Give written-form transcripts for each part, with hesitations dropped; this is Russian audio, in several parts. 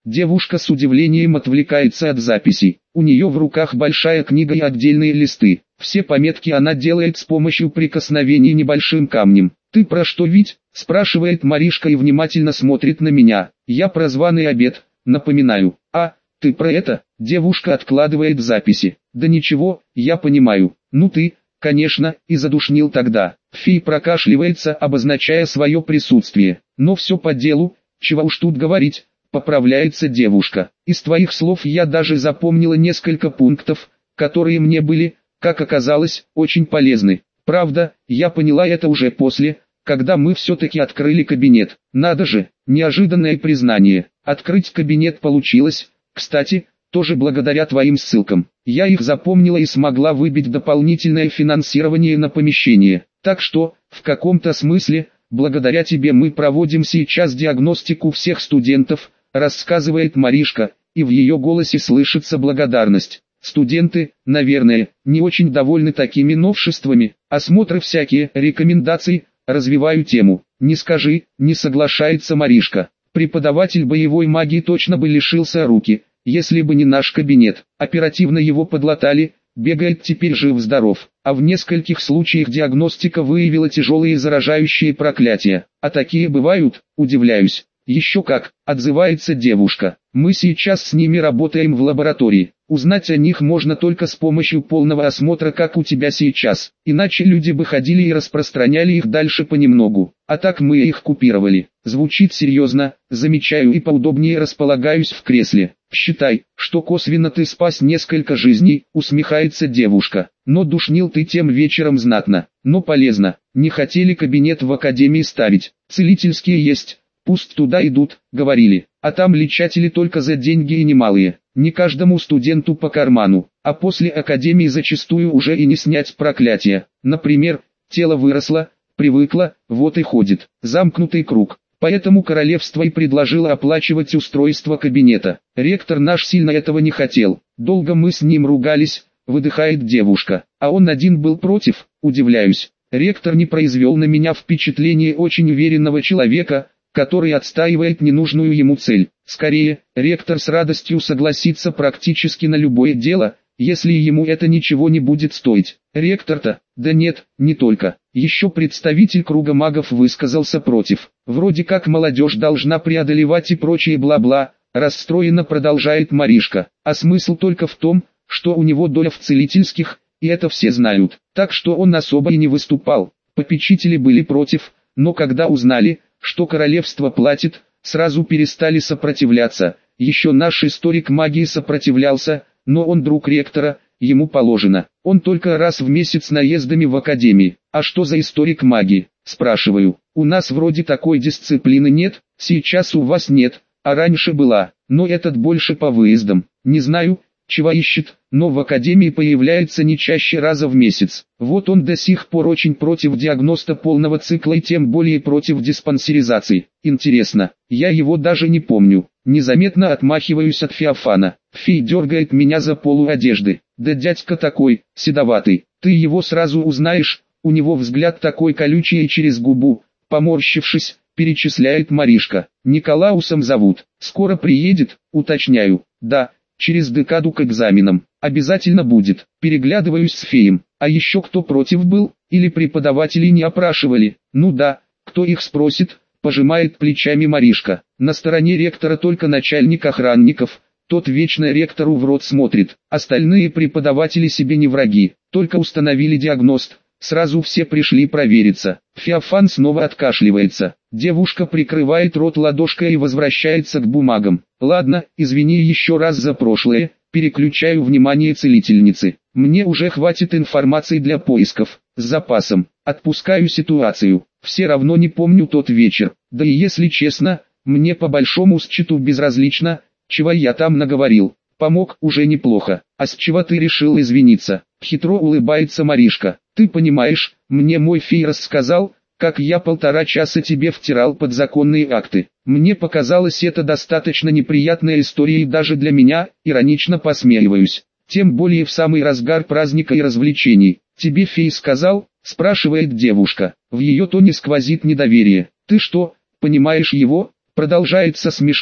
Девушка с удивлением отвлекается от записей. У нее в руках большая книга и отдельные листы. Все пометки она делает с помощью прикосновений небольшим камнем. «Ты про что, Вить?» – спрашивает Маришка и внимательно смотрит на меня. «Я про званый обед, напоминаю». «А, ты про это?» – девушка откладывает записи. «Да ничего, я понимаю. Ну ты, конечно, и задушнил тогда». Фи прокашливается, обозначая свое присутствие. «Но все по делу, чего уж тут говорить», – поправляется девушка. «Из твоих слов я даже запомнила несколько пунктов, которые мне были, как оказалось, очень полезны. Правда, я поняла это уже после, когда мы все-таки открыли кабинет. Надо же, неожиданное признание. Открыть кабинет получилось, кстати, тоже благодаря твоим ссылкам. Я их запомнила и смогла выбить дополнительное финансирование на помещение. Так что, в каком-то смысле, благодаря тебе мы проводим сейчас диагностику всех студентов», рассказывает Маришка, и в ее голосе слышится благодарность. «Студенты, наверное, не очень довольны такими новшествами. Осмотры всякие, рекомендации, развиваю тему». «Не скажи», не соглашается Маришка. «Преподаватель боевой магии точно бы лишился руки, если бы не наш кабинет. Оперативно его подлатали, бегает теперь жив-здоров. А в нескольких случаях диагностика выявила тяжелые заражающие проклятия. А такие бывают?» Удивляюсь. «Еще как», отзывается девушка. «Мы сейчас с ними работаем в лаборатории. Узнать о них можно только с помощью полного осмотра, как у тебя сейчас. Иначе люди бы ходили и распространяли их дальше понемногу. А так мы их купировали». Звучит серьезно, замечаю и поудобнее располагаюсь в кресле. «Считай, что косвенно ты спас несколько жизней», усмехается девушка. «Но душнил ты тем вечером знатно. Но полезно. Не хотели кабинет в академии ставить. Целительские есть. Пусть туда идут», говорили. «А там лечатели только за деньги и немалые. Не каждому студенту по карману. А после академии зачастую уже и не снять проклятие. Например, тело выросло, привыкло, вот и ходит. Замкнутый круг. Поэтому королевство и предложило оплачивать устройство кабинета. Ректор наш сильно этого не хотел. Долго мы с ним ругались», выдыхает девушка. «А он один был против?» Удивляюсь. Ректор не произвел на меня впечатление очень уверенного человека, который отстаивает ненужную ему цель. Скорее, ректор с радостью согласится практически на любое дело, если ему это ничего не будет стоить. Ректор-то, да нет, не только. Еще представитель круга магов высказался против. Вроде как молодежь должна преодолевать и прочее бла-бла, расстроенно продолжает Маришка. А смысл только в том, что у него доля в целительских, и это все знают. Так что он особо и не выступал. Попечители были против, но когда узнали, что королевство платит, сразу перестали сопротивляться. Еще наш историк магии сопротивлялся, но он друг ректора, ему положено. Он только раз в месяц наездами в академии. «А что за историк магии?» спрашиваю. «У нас вроде такой дисциплины нет, сейчас у вас нет, а раньше была, но этот больше по выездам. Не знаю, чего ищет, но в академии появляется не чаще раза в месяц. Вот он до сих пор очень против диагноста полного цикла и тем более против диспансеризации. Интересно, я его даже не помню». Незаметно отмахиваюсь от Феофана. Фи дергает меня за полу одежды. «Да дядька такой, седоватый, ты его сразу узнаешь, у него взгляд такой колючий и через губу», поморщившись, перечисляет Маришка. «Николаусом зовут, скоро приедет?» Уточняю. «Да, через декаду к экзаменам. Обязательно будет». Переглядываюсь с Феем. «А еще кто против был? Или преподаватели не опрашивали?» «Ну да, кто их спросит?» Пожимает плечами Маришка. «На стороне ректора только начальник охранников. Тот вечно ректору в рот смотрит. Остальные преподаватели себе не враги. Только установили диагност. Сразу все пришли провериться». Феофан снова откашливается. Девушка прикрывает рот ладошкой и возвращается к бумагам. «Ладно, извини еще раз за прошлое», переключаю внимание целительницы. «Мне уже хватит информации для поисков. С запасом. Отпускаю ситуацию. Все равно не помню тот вечер. Да и если честно, мне по большому счету безразлично, чего я там наговорил. Помог уже неплохо. А с чего ты решил извиниться?» Хитро улыбается Маришка. «Ты понимаешь, мне мой фей рассказал, как я 1,5 часа тебе втирал подзаконные акты. Мне показалось это достаточно неприятная история и даже для меня, иронично посмеиваюсь. Тем более в самый разгар праздника и развлечений. Тебе фей сказал?» спрашивает девушка. В ее тоне сквозит недоверие. «Ты что, понимаешь его?» Продолжает со смешком,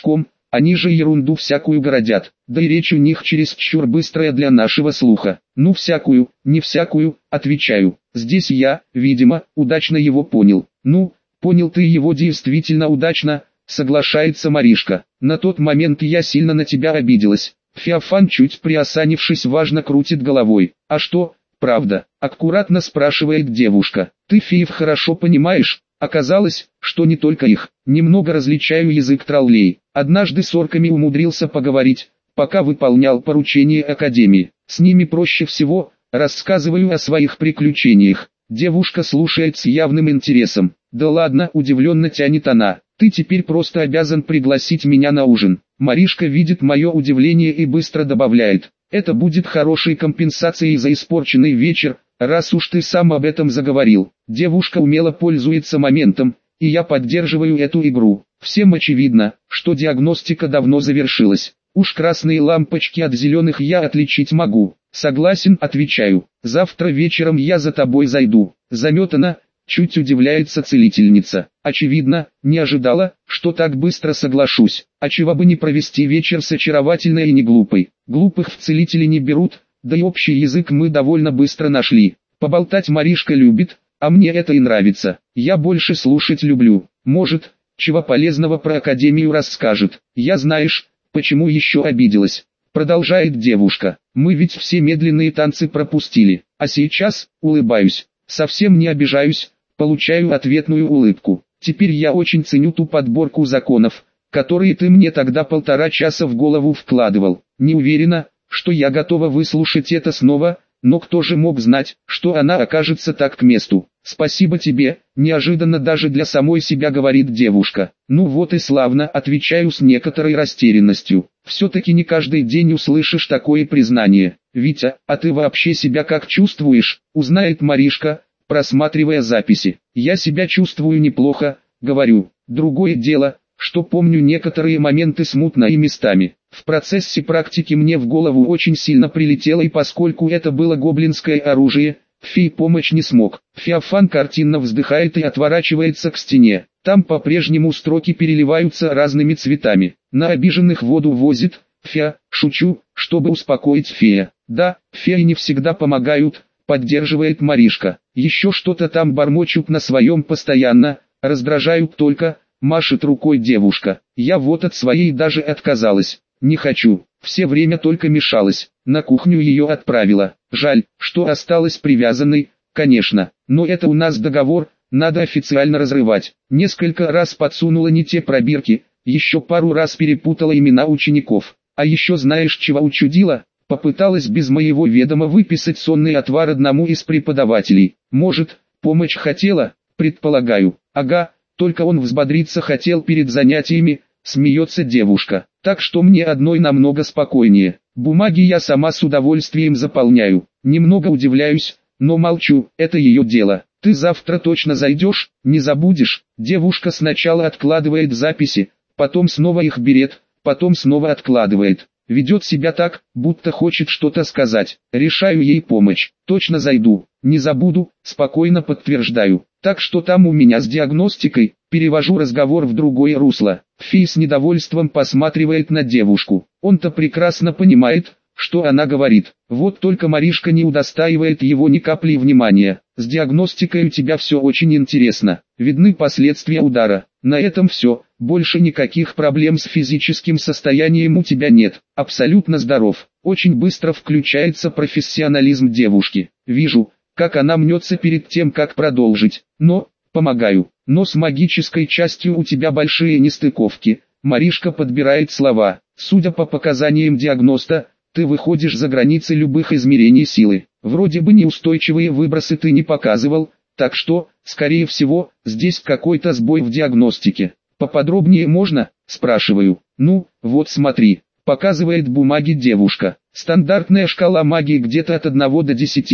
Они же ерунду всякую городят, да и речь у них чересчур быстрая для нашего слуха. Ну всякую, не всякую, отвечаю. Здесь я, видимо, удачно его понял. Ну, понял ты его действительно удачно, соглашается Маришка. На тот момент я сильно на тебя обиделась. Феофан, чуть приосанившись, важно крутит головой. А что, правда? Аккуратно спрашивает девушка. Ты феев хорошо понимаешь? Оказалось, что не только их. Немного различаю язык троллей. Однажды с орками умудрился поговорить, пока выполнял поручение Академии. С ними проще всего, рассказываю о своих приключениях. Девушка слушает с явным интересом. Да ладно, удивленно тянет она. Ты теперь просто обязан пригласить меня на ужин. Маришка видит мое удивление и быстро добавляет. Это будет хорошей компенсацией за испорченный вечер, раз уж ты сам об этом заговорил. Девушка умело пользуется моментом, и я поддерживаю эту игру. Всем очевидно, что диагностика давно завершилась. Уж красные лампочки от зеленых я отличить могу. Согласен, отвечаю. Завтра вечером я за тобой зайду. Заметана, чуть удивляется целительница. Очевидно, не ожидала, что так быстро соглашусь. А чего бы не провести вечер с очаровательной и не глупой. Глупых в целители не берут, да и общий язык мы довольно быстро нашли. Поболтать Маришка любит, а мне это и нравится. Я больше слушать люблю. Может, чего полезного про Академию расскажет. Я знаешь, почему еще обиделась. Продолжает девушка. Мы ведь все медленные танцы пропустили. А сейчас, улыбаюсь. Совсем не обижаюсь, получаю ответную улыбку. Теперь я очень ценю ту подборку законов, которые ты мне тогда 1,5 часа в голову вкладывал. Не уверена, что я готова выслушать это снова, но кто же мог знать, что она окажется так к месту. Спасибо тебе, неожиданно даже для самой себя говорит девушка. Ну вот и славно, отвечаю с некоторой растерянностью. Все-таки не каждый день услышишь такое признание. Витя, а ты вообще себя как чувствуешь? Узнает Маришка, просматривая записи. Я себя чувствую неплохо, говорю. Другое дело, что помню некоторые моменты смутно и местами. В процессе практики мне в голову очень сильно прилетело, и поскольку это было гоблинское оружие, фей помочь не смог. Феофан картинно вздыхает и отворачивается к стене. Там по-прежнему строки переливаются разными цветами. На обиженных воду возит. Шучу, чтобы успокоить фея. Да, феи не всегда помогают, поддерживает Маришка. Еще что-то там бормочут на своем постоянно, раздражают только, машет рукой девушка. Я вот от своей даже отказалась. Не хочу, все время только мешалась. На кухню ее отправила. Жаль, что осталась привязанной, конечно. Но это у нас договор, надо официально разрывать. Несколько раз подсунула не те пробирки, еще пару раз перепутала имена учеников. А еще знаешь, чего учудила? Попыталась без моего ведома выписать сонный отвар одному из преподавателей. Может, помощь хотела? Предполагаю. Ага, только он взбодриться хотел перед занятиями, смеется девушка. Так что мне одной намного спокойнее. Бумаги я сама с удовольствием заполняю. Немного удивляюсь, но молчу, это ее дело. Ты завтра точно зайдешь, не забудешь? Девушка сначала откладывает записи, потом снова их берет, потом снова откладывает. Ведет себя так, будто хочет что-то сказать. Решаю ей помочь. Точно зайду. Не забуду, спокойно подтверждаю. Так что там у меня с диагностикой, перевожу разговор в другое русло. Фей с недовольством посматривает на девушку. Он-то прекрасно понимает, что она говорит. Вот только Маришка не удостаивает его ни капли внимания. С диагностикой у тебя все очень интересно. Видны последствия удара. На этом все. Больше никаких проблем с физическим состоянием у тебя нет. Абсолютно здоров. Очень быстро включается профессионализм девушки. Вижу, как она мнется перед тем, как продолжить. Но, помогаю. Но с магической частью у тебя большие нестыковки. Маришка подбирает слова. Судя по показаниям диагноста, ты выходишь за границы любых измерений силы. Вроде бы неустойчивые выбросы ты не показывал, так что, скорее всего, здесь какой-то сбой в диагностике. Поподробнее можно? Спрашиваю. Ну, вот смотри. Показывает бумаги девушка. Стандартная шкала магии где-то от 1 до 10.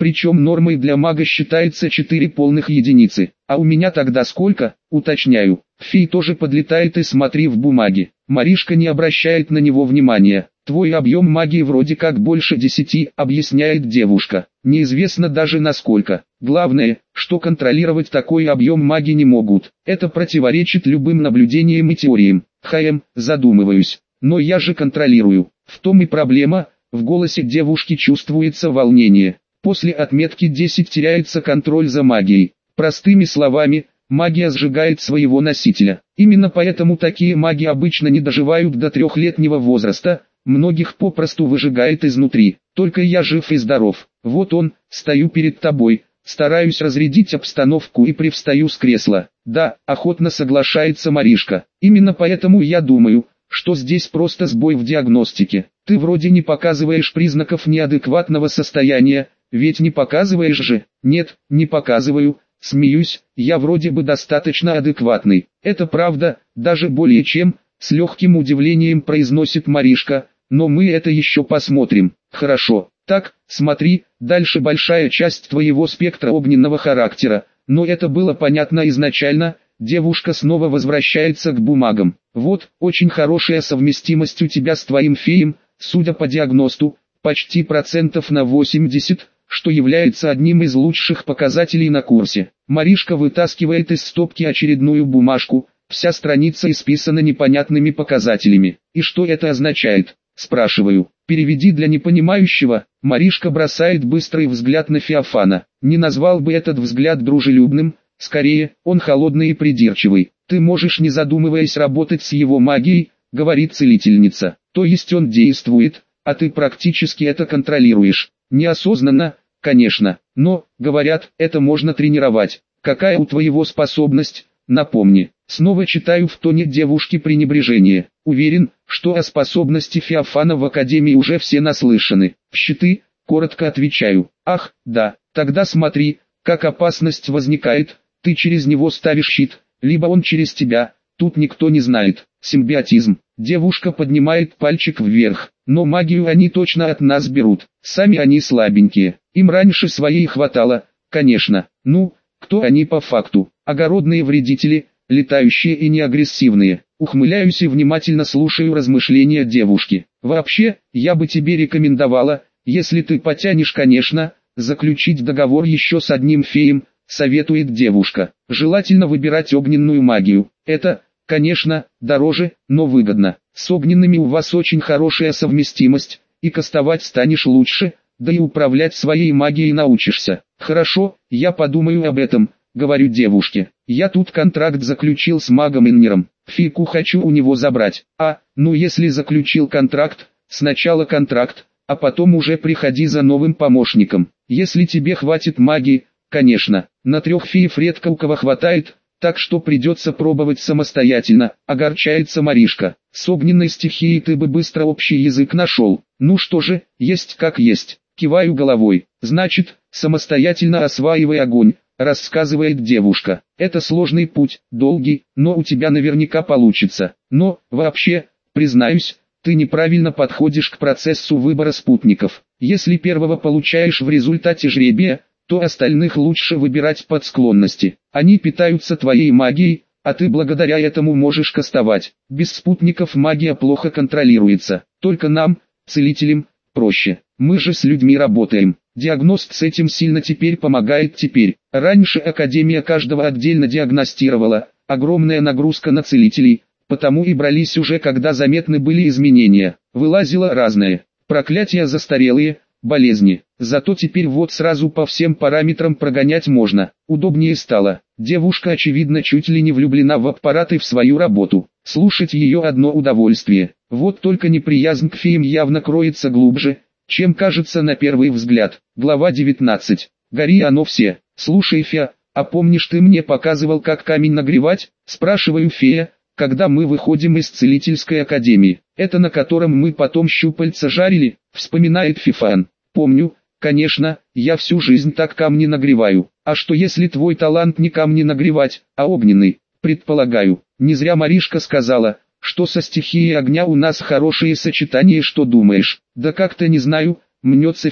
Причем нормой для мага считается 4 полных единицы. А у меня тогда сколько? Уточняю. Фей тоже подлетает и смотри в бумаге. Маришка не обращает на него внимания. Твой объем магии вроде как больше 10, объясняет девушка. Неизвестно даже насколько. Главное, что контролировать такой объем магии не могут. Это противоречит любым наблюдениям и теориям. Задумываюсь. Но я же контролирую. В том и проблема, в голосе девушки чувствуется волнение. После отметки 10 теряется контроль за магией. Простыми словами, магия сжигает своего носителя. Именно поэтому такие маги обычно не доживают до 3-летнего возраста, многих попросту выжигает изнутри. Только я жив и здоров. Вот он, стою перед тобой, стараюсь разрядить обстановку и привстаю с кресла. Да, охотно соглашается Маришка. Именно поэтому я думаю, что здесь просто сбой в диагностике. Ты вроде не показываешь признаков неадекватного состояния, ведь не показываешь же? Нет, не показываю. Смеюсь, я вроде бы достаточно адекватный. Это правда, даже более чем, с легким удивлением произносит Маришка, но мы это еще посмотрим. Хорошо, так, смотри, дальше большая часть твоего спектра огненного характера, но это было понятно изначально. Девушка снова возвращается к бумагам. Вот, очень хорошая совместимость у тебя с твоим феем, судя по диагносту, почти процентов на 80, что является одним из лучших показателей на курсе. Маришка вытаскивает из стопки очередную бумажку, вся страница исписана непонятными показателями. И что это означает? Спрашиваю. Переведи для непонимающего. Маришка бросает быстрый взгляд на Феофана. Не назвал бы этот взгляд дружелюбным, скорее, он холодный и придирчивый. Ты можешь не задумываясь работать с его магией, говорит целительница. То есть он действует, а ты практически это контролируешь. Неосознанно, конечно, но, говорят, это можно тренировать. Какая у твоего способность, напомни. Снова читаю в тоне девушки пренебрежение. Уверен, что о способности Феофана в Академии уже все наслышаны. Щиты, коротко отвечаю. Ах, да, тогда смотри, как опасность возникает. Ты через него ставишь щит, либо он через тебя. Тут никто не знает. Симбиотизм. Девушка поднимает пальчик вверх. Но магию они точно от нас берут. Сами они слабенькие. Им раньше своей хватало, конечно. Ну, кто они по факту? Огородные вредители, летающие и неагрессивные. Ухмыляюсь и внимательно слушаю размышления девушки. Вообще, я бы тебе рекомендовала, если ты потянешь, конечно, заключить договор еще с одним феем, советует девушка. Желательно выбирать огненную магию. Это, конечно, дороже, но выгодно. С огненными у вас очень хорошая совместимость, и кастовать станешь лучше, да и управлять своей магией научишься. Хорошо, я подумаю об этом, говорю девушке. Я тут контракт заключил с магом Иннером. Фику хочу у него забрать. Ну если заключил контракт, сначала контракт, а потом уже приходи за новым помощником. Если тебе хватит магии, конечно. На 3 феев редко у кого хватает, так что придется пробовать самостоятельно, огорчается Маришка. С огненной стихией ты бы быстро общий язык нашел. Ну что же, есть как есть. Киваю головой. Значит, самостоятельно осваивай огонь, рассказывает девушка. Это сложный путь, долгий, но у тебя наверняка получится. Но, вообще, признаюсь, ты неправильно подходишь к процессу выбора спутников. Если первого получаешь в результате жребия, то остальных лучше выбирать под склонности. Они питаются твоей магией, а ты благодаря этому можешь кастовать. Без спутников магия плохо контролируется. Только нам, целителям, проще. Мы же с людьми работаем. Диагност с этим сильно теперь помогает теперь. Раньше Академия каждого отдельно диагностировала, огромная нагрузка на целителей, потому и брались уже когда заметны были изменения. Вылазило разное. Проклятия застарелые, болезни. Зато теперь вот сразу по всем параметрам прогонять можно. Удобнее стало. Девушка очевидно чуть ли не влюблена в аппарат и в свою работу. Слушать ее одно удовольствие. Вот только неприязнь к феям явно кроется глубже, чем кажется на первый взгляд. Глава 19. Гори оно все. Слушай, Фея, а помнишь ты мне показывал как камень нагревать? Спрашиваю Фея, когда мы выходим из целительской академии. Это на котором мы потом щупальца жарили, вспоминает Фифан. Помню, конечно, я всю жизнь так камни нагреваю. А что если твой талант не камни нагревать, а огненный? Предполагаю, не зря Маришка сказала, что со стихией огня у нас хорошие сочетания, что думаешь? Да как-то не знаю, мнется Фей.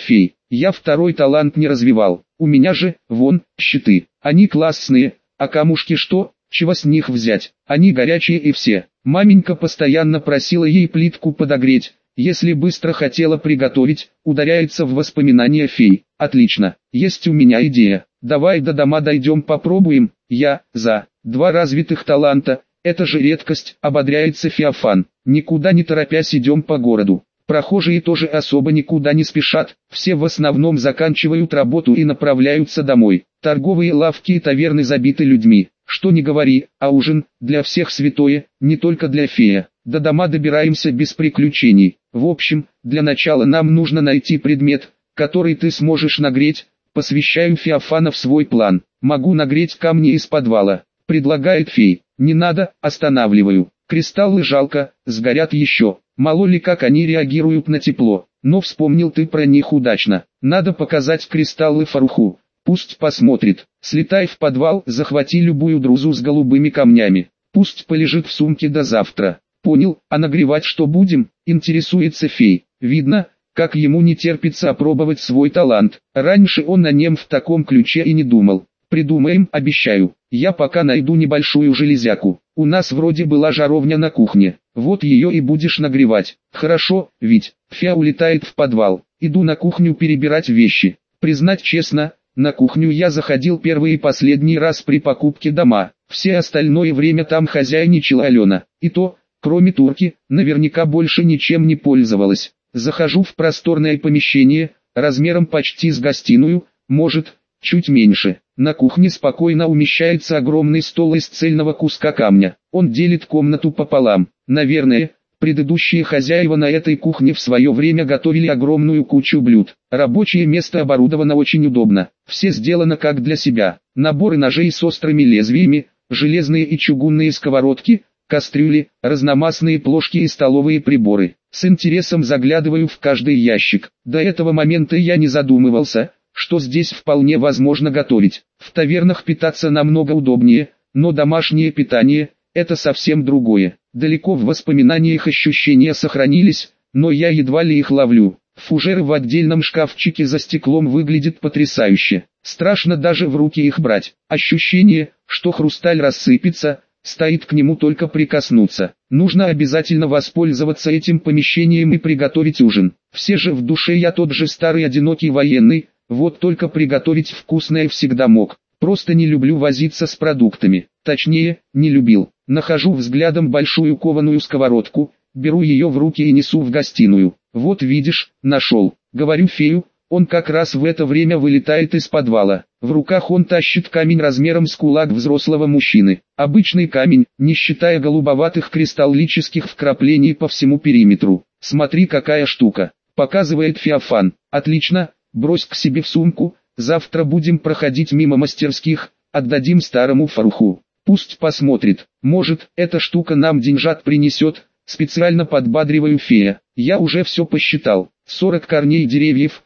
Я второй талант не развивал. У меня же, вон, щиты. Они классные, а камушки что? Чего с них взять? Они горячие и все. Маменька постоянно просила ей плитку подогреть. Если быстро хотела приготовить, ударяется в воспоминания фей. Отлично, есть у меня идея. Давай до дома дойдем попробуем. Я, за. 2 развитых таланта, это же редкость, ободряется Феофан. Никуда не торопясь идем по городу. Прохожие тоже особо никуда не спешат, все в основном заканчивают работу и направляются домой. Торговые лавки и таверны забиты людьми. Что ни говори, а ужин, для всех святое, не только для фея. До дома добираемся без приключений. В общем, для начала нам нужно найти предмет, который ты сможешь нагреть. Посвящаю Феофана в свой план. Могу нагреть камни из подвала, предлагает фей. Не надо, останавливаю. Кристаллы жалко, сгорят еще. Мало ли как они реагируют на тепло. Но вспомнил ты про них удачно. Надо показать кристаллы Фаруху. Пусть посмотрит. Слетай в подвал, захвати любую друзу с голубыми камнями. Пусть полежит в сумке до завтра. Понял, а нагревать что будем? Интересуется фей. Видно, как ему не терпится опробовать свой талант. Раньше он о нем в таком ключе и не думал. Придумаем, обещаю. Я пока найду небольшую железяку. У нас вроде была жаровня на кухне. Вот ее и будешь нагревать. Хорошо, ведь. Фея улетает в подвал. Иду на кухню перебирать вещи. Признать честно, на кухню я заходил первый и последний раз при покупке дома. Все остальное время там хозяйничала Алена. И то, кроме турки, наверняка больше ничем не пользовалась. Захожу в просторное помещение, размером почти с гостиную, может, чуть меньше. На кухне спокойно умещается огромный стол из цельного куска камня. Он делит комнату пополам. Наверное, предыдущие хозяева на этой кухне в свое время готовили огромную кучу блюд. Рабочее место оборудовано очень удобно. Все сделано как для себя. Наборы ножей с острыми лезвиями, железные и чугунные сковородки, кастрюли, разномастные плошки и столовые приборы. С интересом заглядываю в каждый ящик. До этого момента я не задумывался, что здесь вполне возможно готовить. В тавернах питаться намного удобнее, но домашнее питание – это совсем другое. Далеко в воспоминаниях ощущения сохранились, но я едва ли их ловлю. Фужеры в отдельном шкафчике за стеклом выглядят потрясающе. Страшно даже в руки их брать. Ощущение, что хрусталь рассыпется, стоит к нему только прикоснуться. Нужно обязательно воспользоваться этим помещением и приготовить ужин. Все же в душе я тот же старый одинокий военный, вот только приготовить вкусное всегда мог. Просто не люблю возиться с продуктами. Точнее, не любил. Нахожу взглядом большую кованую сковородку, беру ее в руки и несу в гостиную. Вот видишь, нашел. Говорю фею, он как раз в это время вылетает из подвала. В руках он тащит камень размером с кулак взрослого мужчины. Обычный камень, не считая голубоватых кристаллических вкраплений по всему периметру. Смотри, какая штука, показывает Феофан. Отлично, брось к себе в сумку, завтра будем проходить мимо мастерских, отдадим старому Фаруху. Пусть посмотрит, может, эта штука нам деньжат принесет, специально подбадриваю фея. Я уже все посчитал, 40 корней деревьев,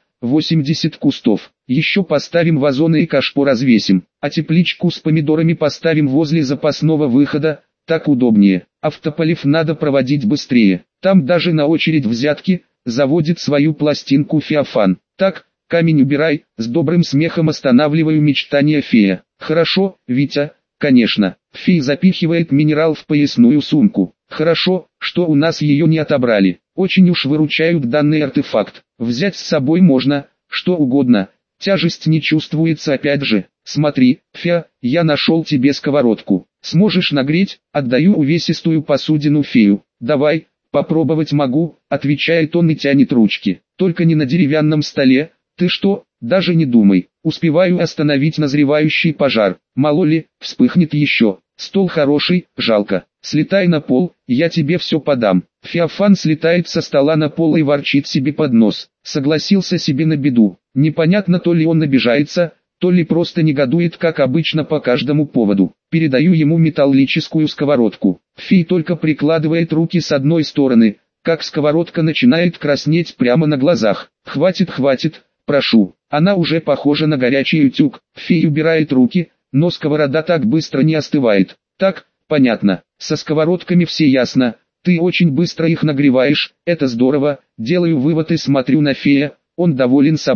80 кустов. Еще поставим вазоны и кашпо развесим, а тепличку с помидорами поставим возле запасного выхода, так удобнее. Автополив надо проводить быстрее, там даже на очередь взятки, заводит свою пластинку Феофан. Так, камень убирай, с добрым смехом останавливаю мечтания фея. Хорошо, Витя, конечно. Фей запихивает минерал в поясную сумку. Хорошо, что у нас ее не отобрали. Очень уж выручают данный артефакт. Взять с собой можно, что угодно. Тяжесть не чувствуется опять же. Смотри, Фея, я нашел тебе сковородку. Сможешь нагреть? Отдаю увесистую посудину фею. Давай, попробовать могу, отвечает он и тянет ручки. Только не на деревянном столе. Ты что, даже не думай. Успеваю остановить назревающий пожар. Мало ли, вспыхнет еще. Стол хороший, жалко. Слетай на пол, я тебе все подам. Феофан слетает со стола на пол и ворчит себе под нос. Согласился себе на беду. Непонятно, то ли он обижается, то ли просто негодует, как обычно, по каждому поводу. Передаю ему металлическую сковородку. Фей только прикладывает руки с одной стороны, как сковородка начинает краснеть прямо на глазах. Хватит, хватит, прошу. Она уже похожа на горячий утюг. Фей убирает руки, но сковорода так быстро не остывает. Так, понятно, со сковородками все ясно. Ты очень быстро их нагреваешь, это здорово. Делаю вывод и смотрю на фея, он доволен собой.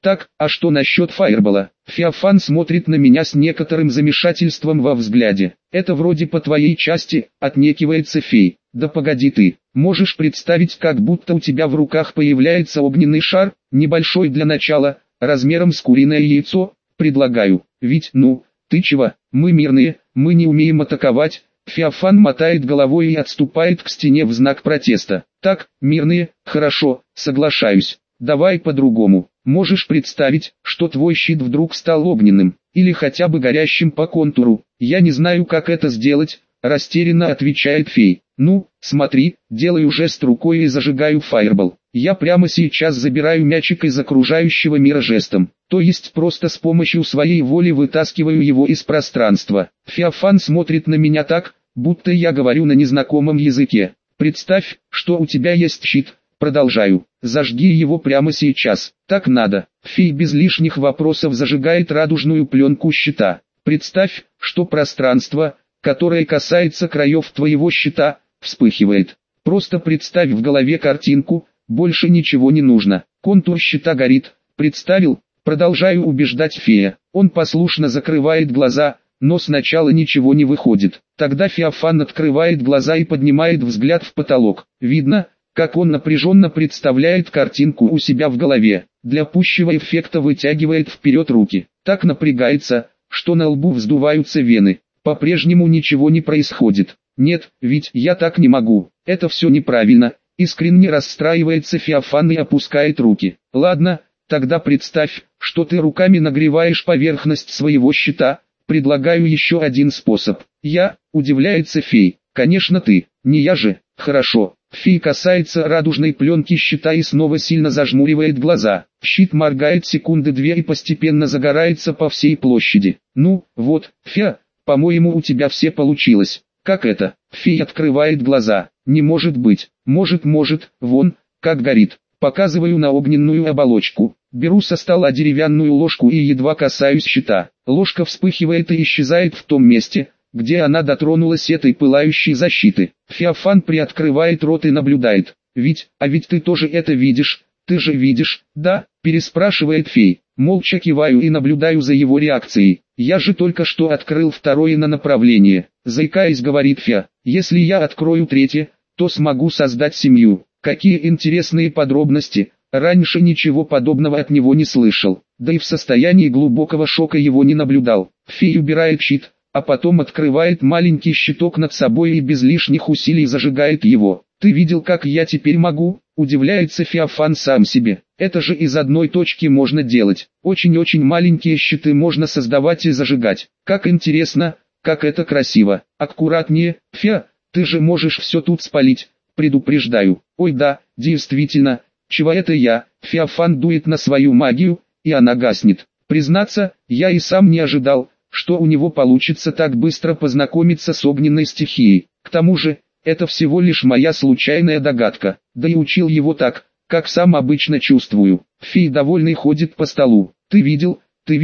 Так, а что насчет фаербола? Феофан смотрит на меня с некоторым замешательством во взгляде. Это вроде по твоей части, отнекивается фей. Да погоди ты, можешь представить, как будто у тебя в руках появляется огненный шар, небольшой для начала, размером с куриное яйцо, предлагаю. Ведь, ну, ты чего, мы мирные, мы не умеем атаковать. Феофан мотает головой и отступает к стене в знак протеста. Так, мирные, хорошо, соглашаюсь. Давай по-другому. Можешь представить, что твой щит вдруг стал огненным, или хотя бы горящим по контуру. Я не знаю, как это сделать, растерянно отвечает фей. Ну, смотри, делаю жест рукой и зажигаю фаербол. Я прямо сейчас забираю мячик из окружающего мира жестом, то есть просто с помощью своей воли вытаскиваю его из пространства. Феофан смотрит на меня так, будто я говорю на незнакомом языке. Представь, что у тебя есть щит. Продолжаю. Зажги его прямо сейчас. Так надо. Фей без лишних вопросов зажигает радужную пленку щита. Представь, что пространство, которое касается краев твоего щита, вспыхивает. Просто представь в голове картинку, больше ничего не нужно. Контур щита горит. Представил? Продолжаю убеждать фея. Он послушно закрывает глаза, но сначала ничего не выходит. Тогда Феофан открывает глаза и поднимает взгляд в потолок. Видно, как он напряженно представляет картинку у себя в голове. Для пущего эффекта вытягивает вперед руки. Так напрягается, что на лбу вздуваются вены. По-прежнему ничего не происходит. Нет, ведь я так не могу. Это все неправильно. Искренне расстраивается Феофан и опускает руки. Ладно, тогда представь, что ты руками нагреваешь поверхность своего щита. Предлагаю еще один способ. Удивляется фей. Конечно ты, не я же. Хорошо. Фей касается радужной пленки щита и снова сильно зажмуривает глаза. Щит моргает секунды две и постепенно загорается по всей площади. Ну, вот, Фея, по-моему, у тебя все получилось. Как это? Фей открывает глаза. Не может быть. Может, вон, как горит. Показываю на огненную оболочку. Беру со стола деревянную ложку и едва касаюсь щита. Ложка вспыхивает и исчезает в том месте, где она дотронулась этой пылающей защиты. Феофан приоткрывает рот и наблюдает. Ведь ты тоже это видишь, ты же видишь, да? Переспрашивает фей. Молча киваю и наблюдаю за его реакцией. Я же только что открыл второе направление. Заикаясь, говорит Фея. Если я открою третье, то смогу создать семью. Какие интересные подробности. Раньше ничего подобного от него не слышал. Да и в состоянии глубокого шока его не наблюдал. Фей убирает щит, а потом открывает маленький щиток над собой и без лишних усилий зажигает его. «Ты видел, как я теперь могу?» – удивляется Феофан сам себе. «Это же из одной точки можно делать. Очень-очень маленькие щиты можно создавать и зажигать. Как интересно, как это красиво. Аккуратнее, Феа, ты же можешь все тут спалить, предупреждаю». «Ой да, действительно, чего это я?» Феофан дует на свою магию, и она гаснет. Признаться, я и сам не ожидал, что у него получится так быстро познакомиться с огненной стихией. К тому же, это всего лишь моя случайная догадка, да и учил его так, как сам обычно чувствую. Фей довольный ходит по столу. Ты видел,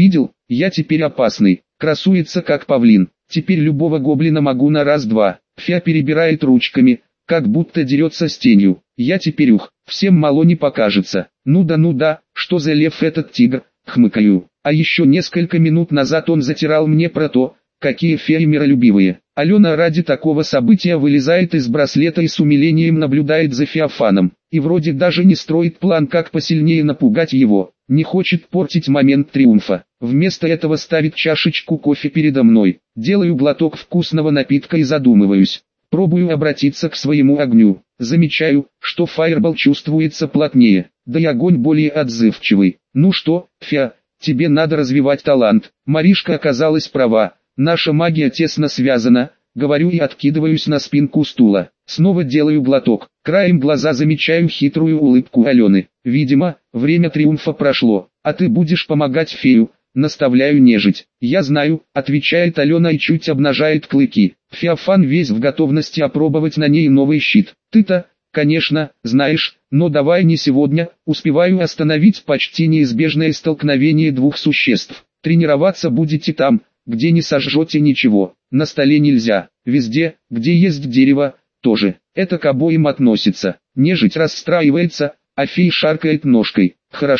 я теперь опасный, красуется как павлин. Теперь любого гоблина могу на раз-два. Фея перебирает ручками, как будто дерется с тенью. Я теперь всем мало не покажется. Ну да, что за лев этот тигр, хмыкаю. А еще несколько минут назад он затирал мне про то, какие феи миролюбивые. Алена ради такого события вылезает из браслета и с умилением наблюдает за Феофаном. И вроде даже не строит план, как посильнее напугать его. Не хочет портить момент триумфа. Вместо этого ставит чашечку кофе передо мной. Делаю глоток вкусного напитка и задумываюсь. Пробую обратиться к своему огню. Замечаю, что фаербол чувствуется плотнее, да и огонь более отзывчивый. Ну что, Феа, тебе надо развивать талант. Маришка оказалась права. Наша магия тесно связана, говорю и откидываюсь на спинку стула. Снова делаю глоток. Краем глаза замечаю хитрую улыбку Алены. Видимо, время триумфа прошло, а ты будешь помогать фею. Наставляю нежить. Я знаю, отвечает Алена и чуть обнажает клыки. Феофан весь в готовности опробовать на ней новый щит. Ты-то, конечно, знаешь, но давай не сегодня. Успеваю остановить почти неизбежное столкновение двух существ. Тренироваться будете там, где не сожжете ничего. На столе нельзя. Везде, где есть дерево, тоже. Это к обоим относится. Нежить расстраивается, а фей шаркает ножкой. Хорошо,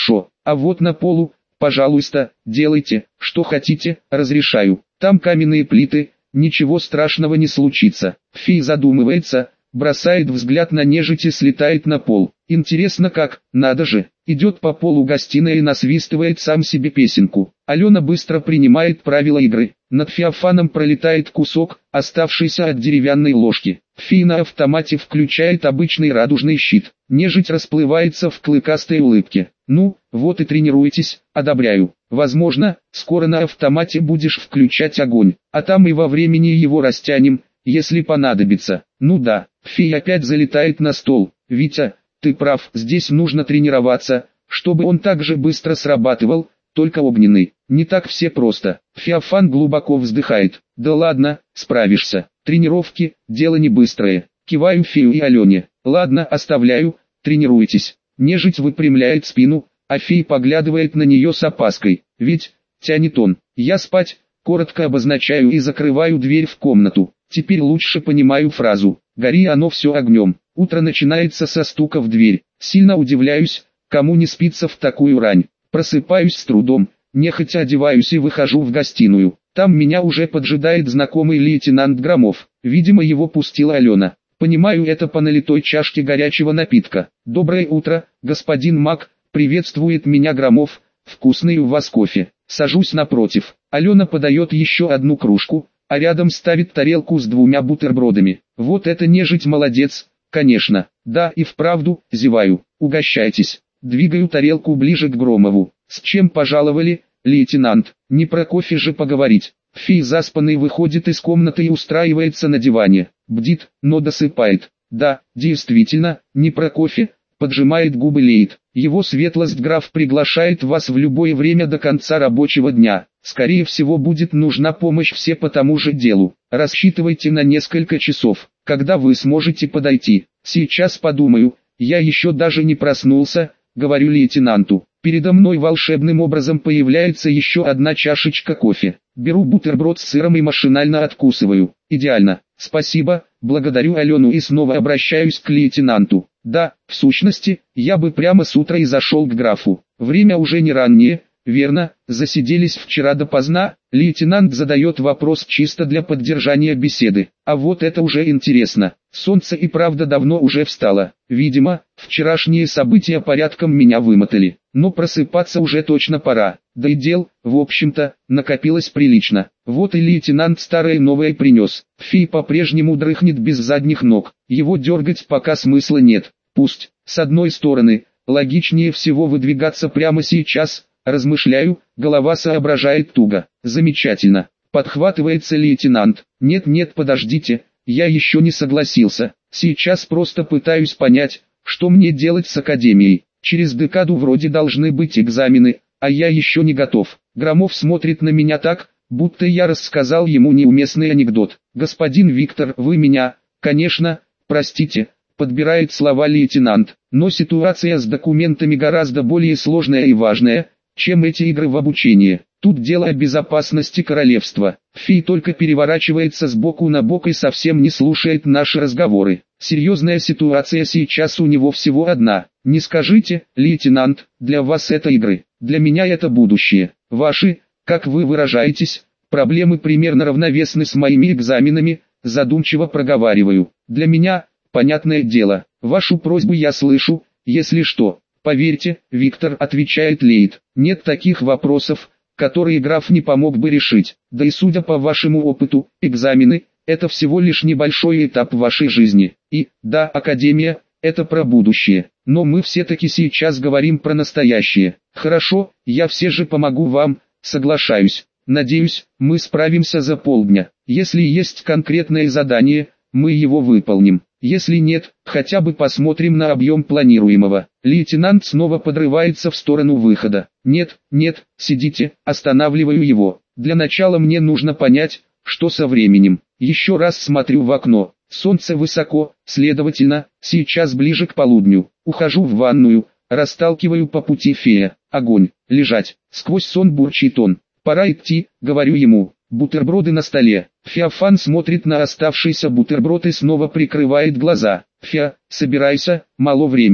А вот на полу, пожалуйста, делайте, что хотите, разрешаю. Там каменные плиты, ничего страшного не случится. Фи задумывается, бросает взгляд на нежить и слетает на пол. Интересно как, надо же, идет по полу гостиной и насвистывает сам себе песенку. Алена быстро принимает правила игры. Над Феофаном пролетает кусок, оставшийся от деревянной ложки. Фи на автомате включает обычный радужный щит. Нежить расплывается в клыкастой улыбке. Ну, вот и тренируйтесь, одобряю. Возможно, скоро на автомате будешь включать огонь, а там и во времени его растянем, если понадобится. Ну да, Фи опять залетает на стол. Витя, ты прав, здесь нужно тренироваться, чтобы он так же быстро срабатывал, только огненный. Не так все просто. Феофан глубоко вздыхает. Да ладно, справишься. Тренировки, дело не быстрое. Киваю Фию и Алене. Ладно, оставляю, тренируйтесь. Нежить выпрямляет спину, а Фи поглядывает на нее с опаской. Ведь, тянет он. Я спать, коротко обозначаю и закрываю дверь в комнату. Теперь лучше понимаю фразу. Гори оно все огнем. Утро начинается со стука в дверь. Сильно удивляюсь, кому не спится в такую рань. Просыпаюсь с трудом, нехотя одеваюсь и выхожу в гостиную. Там меня уже поджидает знакомый лейтенант Громов. Видимо, его пустила Алена. Понимаю это по налитой чашке горячего напитка. «Доброе утро, господин Мак», приветствует меня Громов. «Вкусный у вас кофе». Сажусь напротив. Алена подает еще одну кружку, а рядом ставит тарелку с 2 бутербродами. Вот это нежить молодец, конечно. Да и вправду, зеваю. Угощайтесь. Двигаю тарелку ближе к Громову. С чем пожаловали, лейтенант? Не про кофе же поговорить. Фи заспанный выходит из комнаты и устраивается на диване. Бдит, но досыпает. Да, действительно, не про кофе, поджимает губы Лейт. Его светлость граф приглашает вас в любое время до конца рабочего дня. Скорее всего будет нужна помощь все по тому же делу. Рассчитывайте на несколько часов, когда вы сможете подойти. Сейчас подумаю, я еще даже не проснулся, говорю лейтенанту. Передо мной волшебным образом появляется еще одна чашечка кофе. Беру бутерброд с сыром и машинально откусываю. Идеально. Спасибо, благодарю Алену и снова обращаюсь к лейтенанту. Да, в сущности, я бы прямо с утра и зашел к графу. Время уже не раннее, верно, засиделись вчера допоздна. Лейтенант задает вопрос чисто для поддержания беседы. А вот это уже интересно. Солнце и правда давно уже встало. Видимо, вчерашние события порядком меня вымотали. Но просыпаться уже точно пора. Да и дел, в общем-то, накопилось прилично. Вот и лейтенант старое новое принес. Фи по-прежнему дрыхнет без задних ног. Его дергать пока смысла нет. Пусть, с одной стороны, логичнее всего выдвигаться прямо сейчас. Размышляю, голова соображает туго. Замечательно. Подхватывается лейтенант. Нет, подождите, я еще не согласился. Сейчас просто пытаюсь понять, что мне делать с академией. Через декаду вроде должны быть экзамены, а я еще не готов. Громов смотрит на меня так, будто я рассказал ему неуместный анекдот. Господин Виктор, вы меня, конечно, простите, подбирает слова лейтенант. Но ситуация с документами гораздо более сложная и важная, чем эти игры в обучение. Тут дело о безопасности королевства. Фи только переворачивается с боку на бок и совсем не слушает наши разговоры. Серьезная ситуация сейчас у него всего одна. Не скажите, лейтенант, для вас это игры, для меня это будущее. Ваши, как вы выражаетесь, проблемы примерно равновесны с моими экзаменами, задумчиво проговариваю. Для меня, понятное дело, вашу просьбу я слышу, если что. Поверьте, Виктор, отвечает Лейт, нет таких вопросов, которые граф не помог бы решить. Да и судя по вашему опыту, экзамены – это всего лишь небольшой этап вашей жизни. И, да, академия – это про будущее. Но мы все-таки сейчас говорим про настоящее. Хорошо, я все же помогу вам, соглашаюсь. Надеюсь, мы справимся за полдня. Если есть конкретное задание, мы его выполним. Если нет, хотя бы посмотрим на объем планируемого. Лейтенант снова подрывается в сторону выхода. Нет, сидите, останавливаю его. Для начала мне нужно понять, что со временем. Еще раз смотрю в окно. Солнце высоко, следовательно, сейчас ближе к полудню. Ухожу в ванную, расталкиваю по пути Фея. Огонь, лежать. Сквозь сон бурчит он. Пора идти, говорю ему. Бутерброды на столе. Феофан смотрит на оставшийся бутерброд и снова прикрывает глаза. Феа, собирайся, мало времени.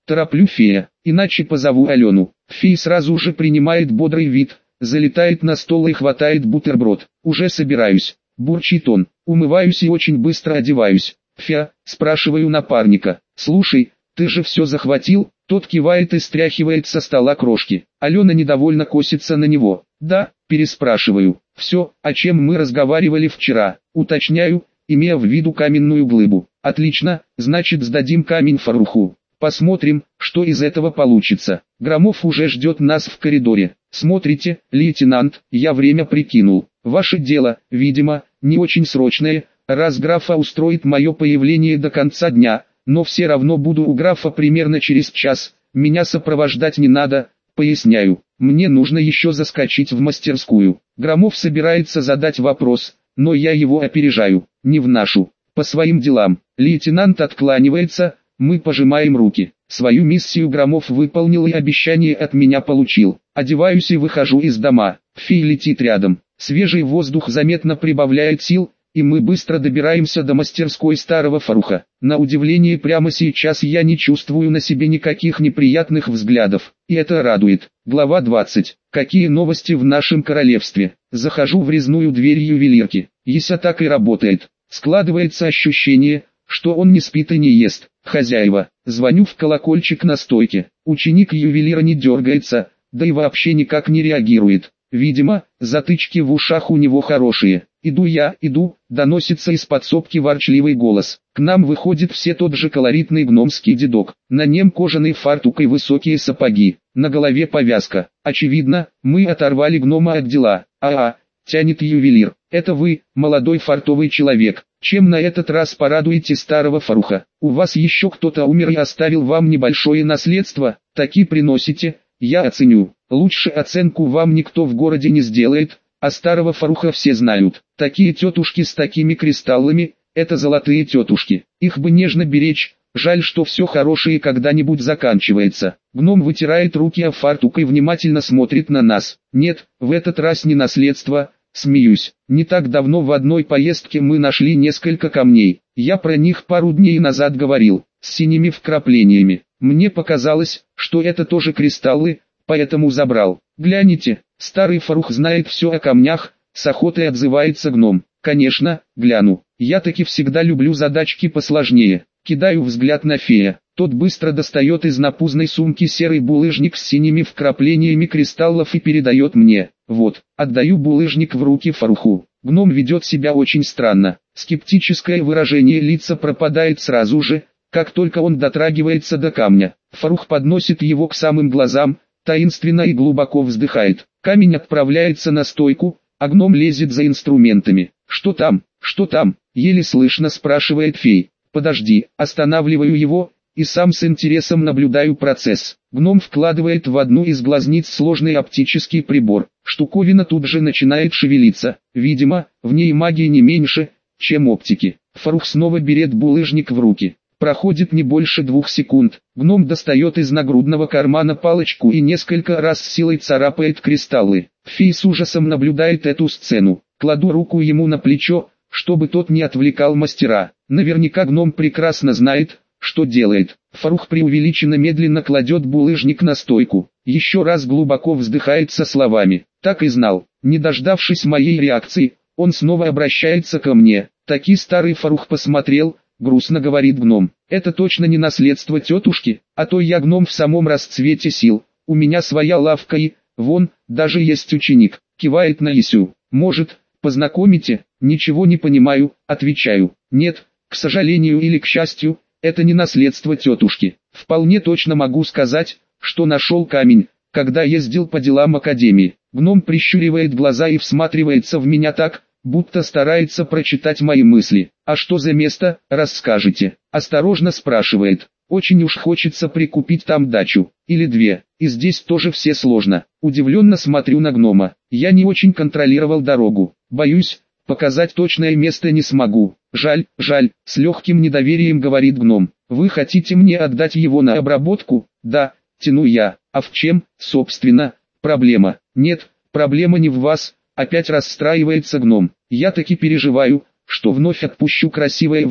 Тороплю фея, иначе позову Алену. Фей сразу же принимает бодрый вид, залетает на стол и хватает бутерброд. Уже собираюсь, бурчит он, умываюсь и очень быстро одеваюсь. Фя, спрашиваю напарника, слушай, ты же все захватил? Тот кивает и стряхивает со стола крошки. Алена недовольно косится на него. Да, переспрашиваю. Все, о чем мы разговаривали вчера, уточняю, имея в виду каменную глыбу. Отлично, значит сдадим камень Фаруху. Посмотрим, что из этого получится. Громов уже ждет нас в коридоре. Смотрите, лейтенант, я время прикинул. Ваше дело, видимо, не очень срочное, раз графа устроит мое появление до конца дня, но все равно буду у графа примерно через час, меня сопровождать не надо, поясняю. Мне нужно еще заскочить в мастерскую. Громов собирается задать вопрос, но я его опережаю, не вношу. По своим делам. Лейтенант откланивается, мы пожимаем руки. Свою миссию Громов выполнил и обещание от меня получил. Одеваюсь и выхожу из дома. Фей летит рядом. Свежий воздух заметно прибавляет сил, и мы быстро добираемся до мастерской старого Фаруха. На удивление прямо сейчас я не чувствую на себе никаких неприятных взглядов, и это радует. Глава 20. Какие новости в нашем королевстве? Захожу в резную дверь ювелирки. Еся так и работает. Складывается ощущение, что он не спит и не ест. Хозяева. Звоню в колокольчик на стойке. Ученик ювелира не дергается, да и вообще никак не реагирует. Видимо, затычки в ушах у него хорошие. Иду, доносится из подсобки ворчливый голос. К нам выходит все тот же колоритный гномский дедок. На нем кожаный фартук и высокие сапоги. На голове повязка. Очевидно, мы оторвали гнома от дела. Тянет ювелир. Это вы, молодой фартовый человек. Чем на этот раз порадуете старого Фаруха? У вас еще кто-то умер и оставил вам небольшое наследство, таки приносите, я оценю. Лучше оценку вам никто в городе не сделает, а старого Фаруха все знают. Такие тетушки с такими кристаллами, это золотые тетушки. Их бы нежно беречь, жаль, что все хорошее когда-нибудь заканчивается. Гном вытирает руки о фартук и внимательно смотрит на нас. Нет, в этот раз не наследство. Смеюсь. Не так давно в одной поездке мы нашли несколько камней. Я про них пару дней назад говорил, с синими вкраплениями. Мне показалось, что это тоже кристаллы, поэтому забрал. Гляните, старый Фарух знает все о камнях, с охотой отзывается гном. Конечно, гляну. Я таки всегда люблю задачки посложнее. Кидаю взгляд на фея. Тот быстро достает из напузной сумки серый булыжник с синими вкраплениями кристаллов и передает мне. Вот, отдаю булыжник в руки Фаруху. Гном ведет себя очень странно. Скептическое выражение лица пропадает сразу же, как только он дотрагивается до камня. Фарух подносит его к самым глазам, таинственно и глубоко вздыхает. Камень отправляется на стойку, а гном лезет за инструментами. Что там? Еле слышно спрашивает фей. Подожди, останавливаю его, и сам с интересом наблюдаю процесс. Гном вкладывает в одну из глазниц сложный оптический прибор. Штуковина тут же начинает шевелиться. Видимо, в ней магии не меньше, чем оптики. Фарух снова берет булыжник в руки. Проходит не больше 2 секунд. Гном достает из нагрудного кармана палочку и несколько раз с силой царапает кристаллы. Фей с ужасом наблюдает эту сцену. Кладу руку ему на плечо, чтобы тот не отвлекал мастера. Наверняка гном прекрасно знает, что делает. Фарух преувеличенно медленно кладет булыжник на стойку. Еще раз глубоко вздыхает со словами. Так и знал. Не дождавшись моей реакции, он снова обращается ко мне. Таки старый Фарух посмотрел, грустно говорит гном. Это точно не наследство тетушки, а то я гном в самом расцвете сил. У меня своя лавка и, вон, даже есть ученик. Кивает на Исю. Может, познакомите? Ничего не понимаю, отвечаю. Нет, к сожалению или к счастью, это не наследство тетушки. Вполне точно могу сказать, что нашел камень, когда ездил по делам академии. Гном прищуривает глаза и всматривается в меня так, будто старается прочитать мои мысли. А что за место, расскажете? Осторожно спрашивает. Очень уж хочется прикупить там дачу, или 2, и здесь тоже все сложно. Удивленно смотрю на гнома. Я не очень контролировал дорогу. Боюсь, показать точное место не смогу. Жаль, с легким недоверием говорит гном. Вы хотите мне отдать его на обработку? Да, тяну я. А в чем, собственно, проблема? Нет, проблема не в вас, опять расстраивается гном. Я таки переживаю, что вновь отпущу красивое в мир,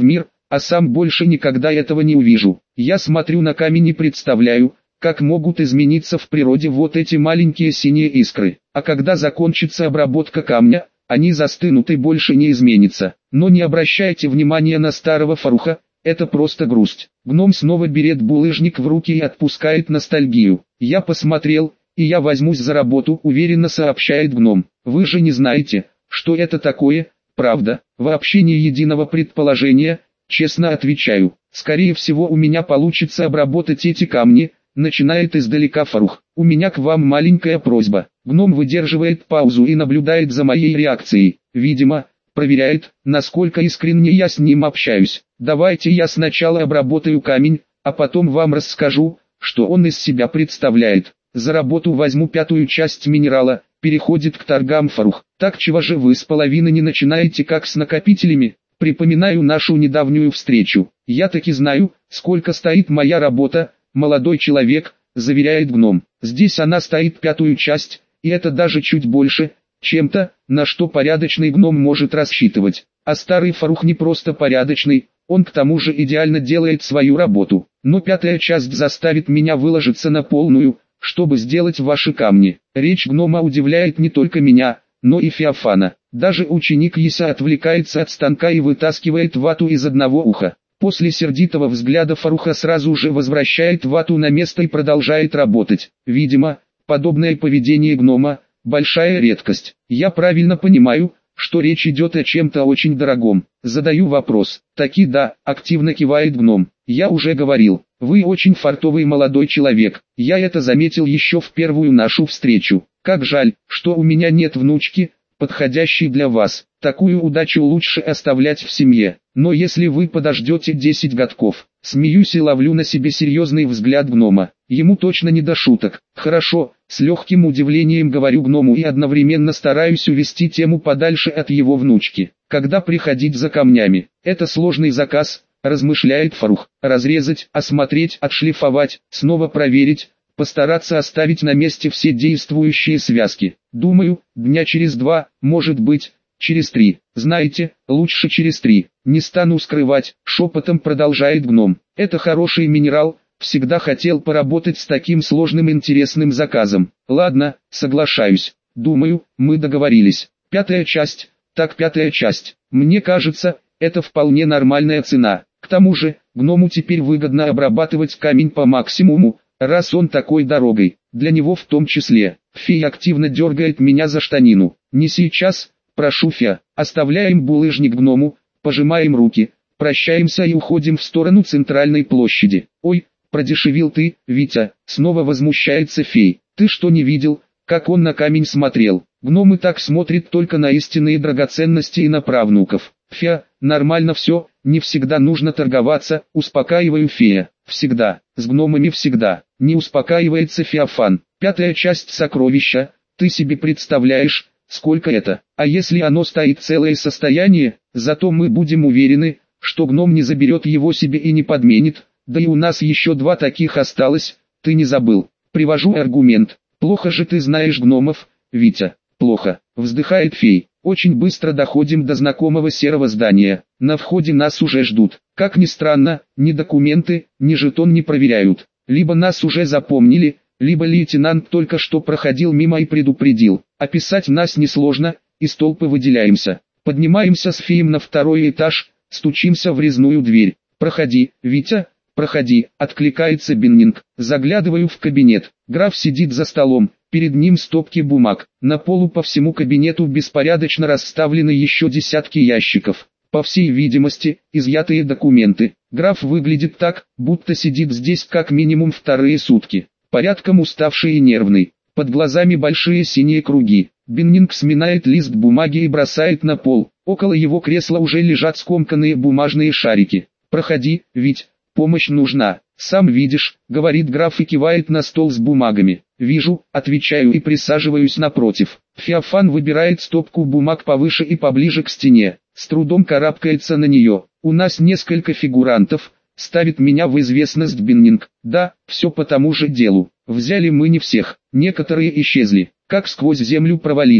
а сам больше никогда этого не увижу. Я смотрю на камень и представляю, как могут измениться в природе вот эти маленькие синие искры. А когда закончится обработка камня, они застынут и больше не изменятся. Но не обращайте внимания на старого Фаруха, это просто грусть. Гном снова берет булыжник в руки и отпускает ностальгию. Я посмотрел, и я возьмусь за работу, уверенно сообщает гном. Вы же не знаете, что это такое, правда? Вообще ни единого предположения, честно отвечаю. Скорее всего у меня получится обработать эти камни, начинает издалека Фарух. У меня к вам маленькая просьба. Гном выдерживает паузу и наблюдает за моей реакцией. Видимо, проверяет, насколько искренне я с ним общаюсь. Давайте я сначала обработаю камень, а потом вам расскажу, что он из себя представляет. За работу возьму 1/5 часть минерала, переходит к торгам Фарух. Так чего же вы с половины не начинаете как с накопителями? Припоминаю нашу недавнюю встречу. Я таки знаю, сколько стоит моя работа, молодой человек, заверяет гном. Здесь она стоит 1/5 часть, и это даже чуть больше, чем-то, на что порядочный гном может рассчитывать. А старый Фарух не просто порядочный, он к тому же идеально делает свою работу. Но 1/5 часть заставит меня выложиться на полную, чтобы сделать ваши камни. Речь гнома удивляет не только меня, но и Феофана. Даже ученик Иса отвлекается от станка и вытаскивает вату из одного уха. После сердитого взгляда Фаруха сразу же возвращает вату на место и продолжает работать. Видимо, подобное поведение гнома – большая редкость. Я правильно понимаю, что речь идет о чем-то очень дорогом. Задаю вопрос. Таки да, активно кивает гном. Я уже говорил, вы очень фартовый молодой человек. Я это заметил еще в первую нашу встречу. Как жаль, что у меня нет внучки, подходящей для вас. Такую удачу лучше оставлять в семье. Но если вы подождете 10 годков, смеюсь и ловлю на себе серьезный взгляд гнома. Ему точно не до шуток. Хорошо, с легким удивлением говорю гному и одновременно стараюсь увести тему подальше от его внучки. Когда приходить за камнями? Это сложный заказ, размышляет Фарух. Разрезать, осмотреть, отшлифовать, снова проверить, постараться оставить на месте все действующие связки. Думаю, дня через 2, может быть, через 3. Знаете, лучше через 3. Не стану скрывать, шепотом продолжает гном. Это хороший минерал, всегда хотел поработать с таким сложным интересным заказом. Ладно, соглашаюсь. Думаю, мы договорились. 1/5 часть, так 1/5 часть. Мне кажется, это вполне нормальная цена. К тому же, гному теперь выгодно обрабатывать камень по максимуму, раз он такой дорогой. Для него в том числе. Фея активно дергает меня за штанину. Не сейчас, прошу Фея. Оставляем булыжник гному, пожимаем руки, прощаемся и уходим в сторону центральной площади. Ой, продешевил ты, Витя, снова возмущается Фей. Ты что, не видел, как он на камень смотрел? Гном и так смотрит только на истинные драгоценности и на правнуков. Фея, нормально все, не всегда нужно торговаться, успокаиваю Фея. Всегда, с гномами всегда. Не успокаивается Феофан. 1/5 часть сокровища, ты себе представляешь, сколько это? А если оно стоит целое состояние, зато мы будем уверены, что гном не заберет его себе и не подменит. Да и у нас еще 2 таких осталось, ты не забыл. Привожу аргумент. Плохо же ты знаешь гномов, Витя. Плохо, вздыхает Фей. Очень быстро доходим до знакомого серого здания. На входе нас уже ждут. Как ни странно, ни документы, ни жетон не проверяют. Либо нас уже запомнили, либо лейтенант только что проходил мимо и предупредил. Описать нас несложно, из толпы выделяемся. Поднимаемся с Феем на 2-й этаж, стучимся в резную дверь. «Проходи, Витя, проходи», откликается Беннинг. Заглядываю в кабинет. Граф сидит за столом, перед ним стопки бумаг. На полу по всему кабинету беспорядочно расставлены еще десятки ящиков. По всей видимости, изъятые документы. Граф выглядит так, будто сидит здесь как минимум 2 сутки. Порядком уставший и нервный. Под глазами большие синие круги. Беннинг сминает лист бумаги и бросает на пол. Около его кресла уже лежат скомканные бумажные шарики. «Проходи, ведь помощь нужна. Сам видишь», — говорит граф и кивает на стол с бумагами. «Вижу», — отвечаю и присаживаюсь напротив. Феофан выбирает стопку бумаг повыше и поближе к стене. С трудом карабкается на нее. «У нас несколько фигурантов», — ставит меня в известность Беннинг. «Да, все по тому же делу. Взяли мы не всех. Некоторые исчезли, как сквозь землю провалились.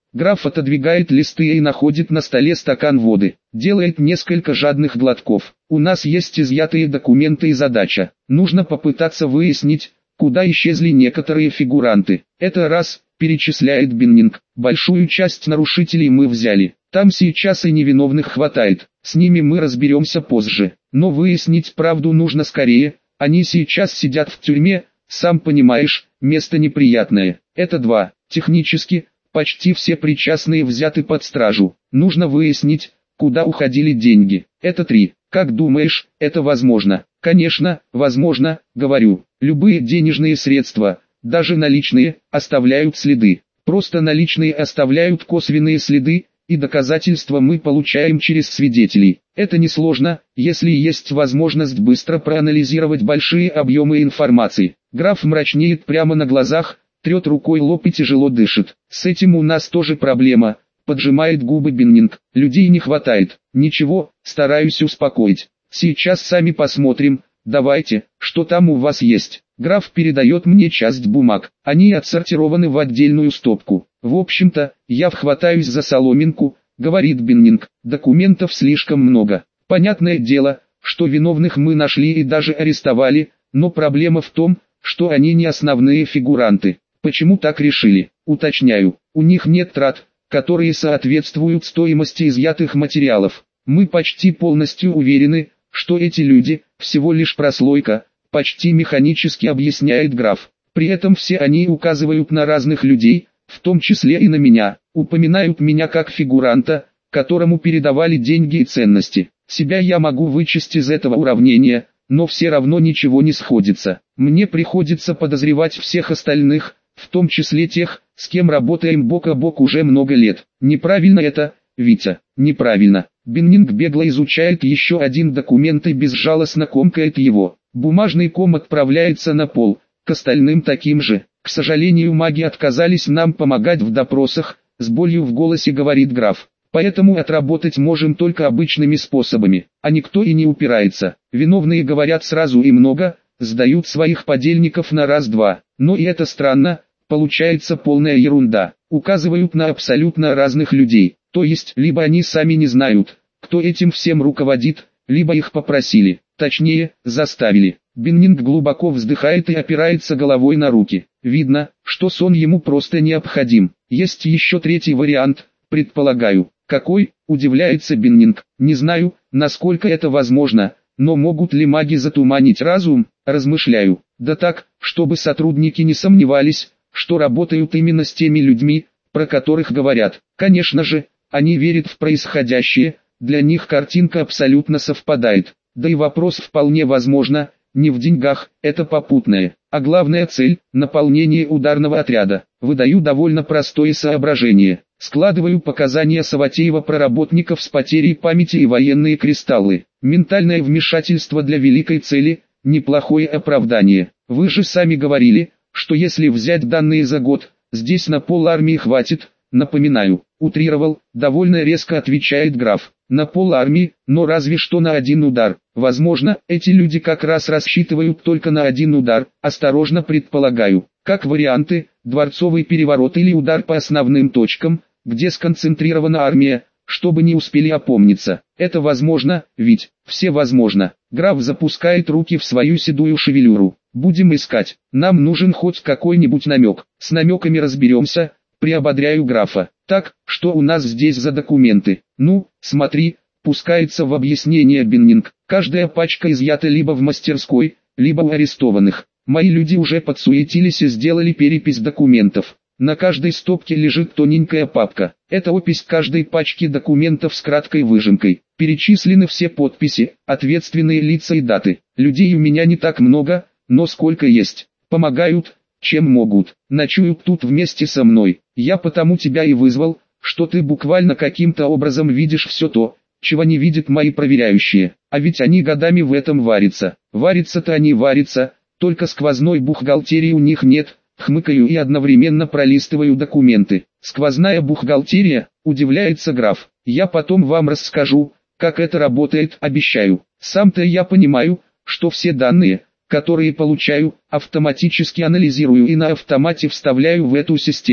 Граф отодвигает листы и находит на столе стакан воды. Делает несколько жадных глотков. У нас есть изъятые документы и задача. Нужно попытаться выяснить, куда исчезли некоторые фигуранты. Это раз, перечисляет Биннинг. Большую часть нарушителей мы взяли. Там сейчас и невиновных хватает. С ними мы разберемся позже. Но выяснить правду нужно скорее. Они сейчас сидят в тюрьме, сам понимаешь, место неприятное. Это два. Технически, почти все причастные взяты под стражу. Нужно выяснить, куда уходили деньги. Это три. Как думаешь, это возможно? Конечно, возможно, говорю. Любые денежные средства, даже наличные, оставляют следы. Просто наличные оставляют косвенные следы, и доказательства мы получаем через свидетелей. Это несложно, если есть возможность быстро проанализировать большие объемы информации. Граф мрачнеет прямо на глазах, трет рукой лоб и тяжело дышит. С этим у нас тоже проблема, поджимает губы Биннинг. Людей не хватает. Ничего, стараюсь успокоить. Сейчас сами посмотрим. Давайте, что там у вас есть. Граф передает мне часть бумаг. Они отсортированы в отдельную стопку. В общем-то, я хватаюсь за соломинку, говорит Биннинг. Документов слишком много. Понятное дело, что виновных мы нашли и даже арестовали, но проблема в том, что они не основные фигуранты. Почему так решили? Уточняю, у них нет трат, которые соответствуют стоимости изъятых материалов. Мы почти полностью уверены, что эти люди – всего лишь прослойка, почти механически объясняет граф. При этом все они указывают на разных людей, в том числе и на меня, упоминают меня как фигуранта, которому передавали деньги и ценности. Себя я могу вычесть из этого уравнения, но все равно ничего не сходится. Мне приходится подозревать всех остальных, в том числе тех, с кем работаем бок о бок уже много лет. Неправильно это, Витя, неправильно. Биннинг бегло изучает еще один документ и безжалостно комкает его. Бумажный ком отправляется на пол, к остальным таким же. К сожалению, маги отказались нам помогать в допросах, с болью в голосе говорит граф. Поэтому отработать можем только обычными способами, а никто и не упирается. Виновные говорят сразу и много, сдают своих подельников на раз-два. Но и это странно, получается полная ерунда. Указывают на абсолютно разных людей. То есть, либо они сами не знают, кто этим всем руководит, либо их попросили, точнее, заставили. Биннинг глубоко вздыхает и опирается головой на руки. Видно, что сон ему просто необходим. Есть еще третий вариант, предполагаю. Какой, удивляется Биннинг. Не знаю, насколько это возможно, но могут ли маги затуманить разум, размышляю. Да так, чтобы сотрудники не сомневались, что работают именно с теми людьми, про которых говорят. Конечно же, они верят в происходящее, для них картинка абсолютно совпадает. Да и вопрос вполне возможно, не в деньгах, это попутное. А главная цель – наполнение ударного отряда. Выдаю довольно простое соображение. Складываю показания Саватеева про работников с потерей памяти и военные кристаллы. Ментальное вмешательство для великой цели – неплохое оправдание. Вы же сами говорили, что если взять данные за год, здесь на пол армии хватит. Напоминаю, утрировал, довольно резко отвечает граф. На пол армии, но разве что на один удар. Возможно, эти люди как раз рассчитывают только на один удар, осторожно предполагаю. Как варианты, дворцовый переворот или удар по основным точкам, где сконцентрирована армия, чтобы не успели опомниться. Это возможно, ведь, все возможно. Граф запускает руки в свою седую шевелюру. Будем искать, нам нужен хоть какой-нибудь намек. С намеками разберемся. Приободряю графа. Так, что у нас здесь за документы? Ну, смотри, пускается в объяснение Биннинг. Каждая пачка изъята либо в мастерской, либо у арестованных. Мои люди уже подсуетились и сделали перепись документов. На каждой стопке лежит тоненькая папка. Это опись каждой пачки документов с краткой выжимкой. Перечислены все подписи, ответственные лица и даты. Людей у меня не так много, но сколько есть. Помогают, чем могут. Ночуют тут вместе со мной. Я потому тебя и вызвал, что ты буквально каким-то образом видишь все то, чего не видят мои проверяющие. А ведь они годами в этом варятся. Варятся-то они варятся, только сквозной бухгалтерии у них нет. Хмыкаю и одновременно пролистываю документы. Сквозная бухгалтерия, удивляется граф. Я потом вам расскажу, как это работает, обещаю. Сам-то я понимаю, что все данные, которые получаю, автоматически анализирую и на автомате вставляю в эту систему.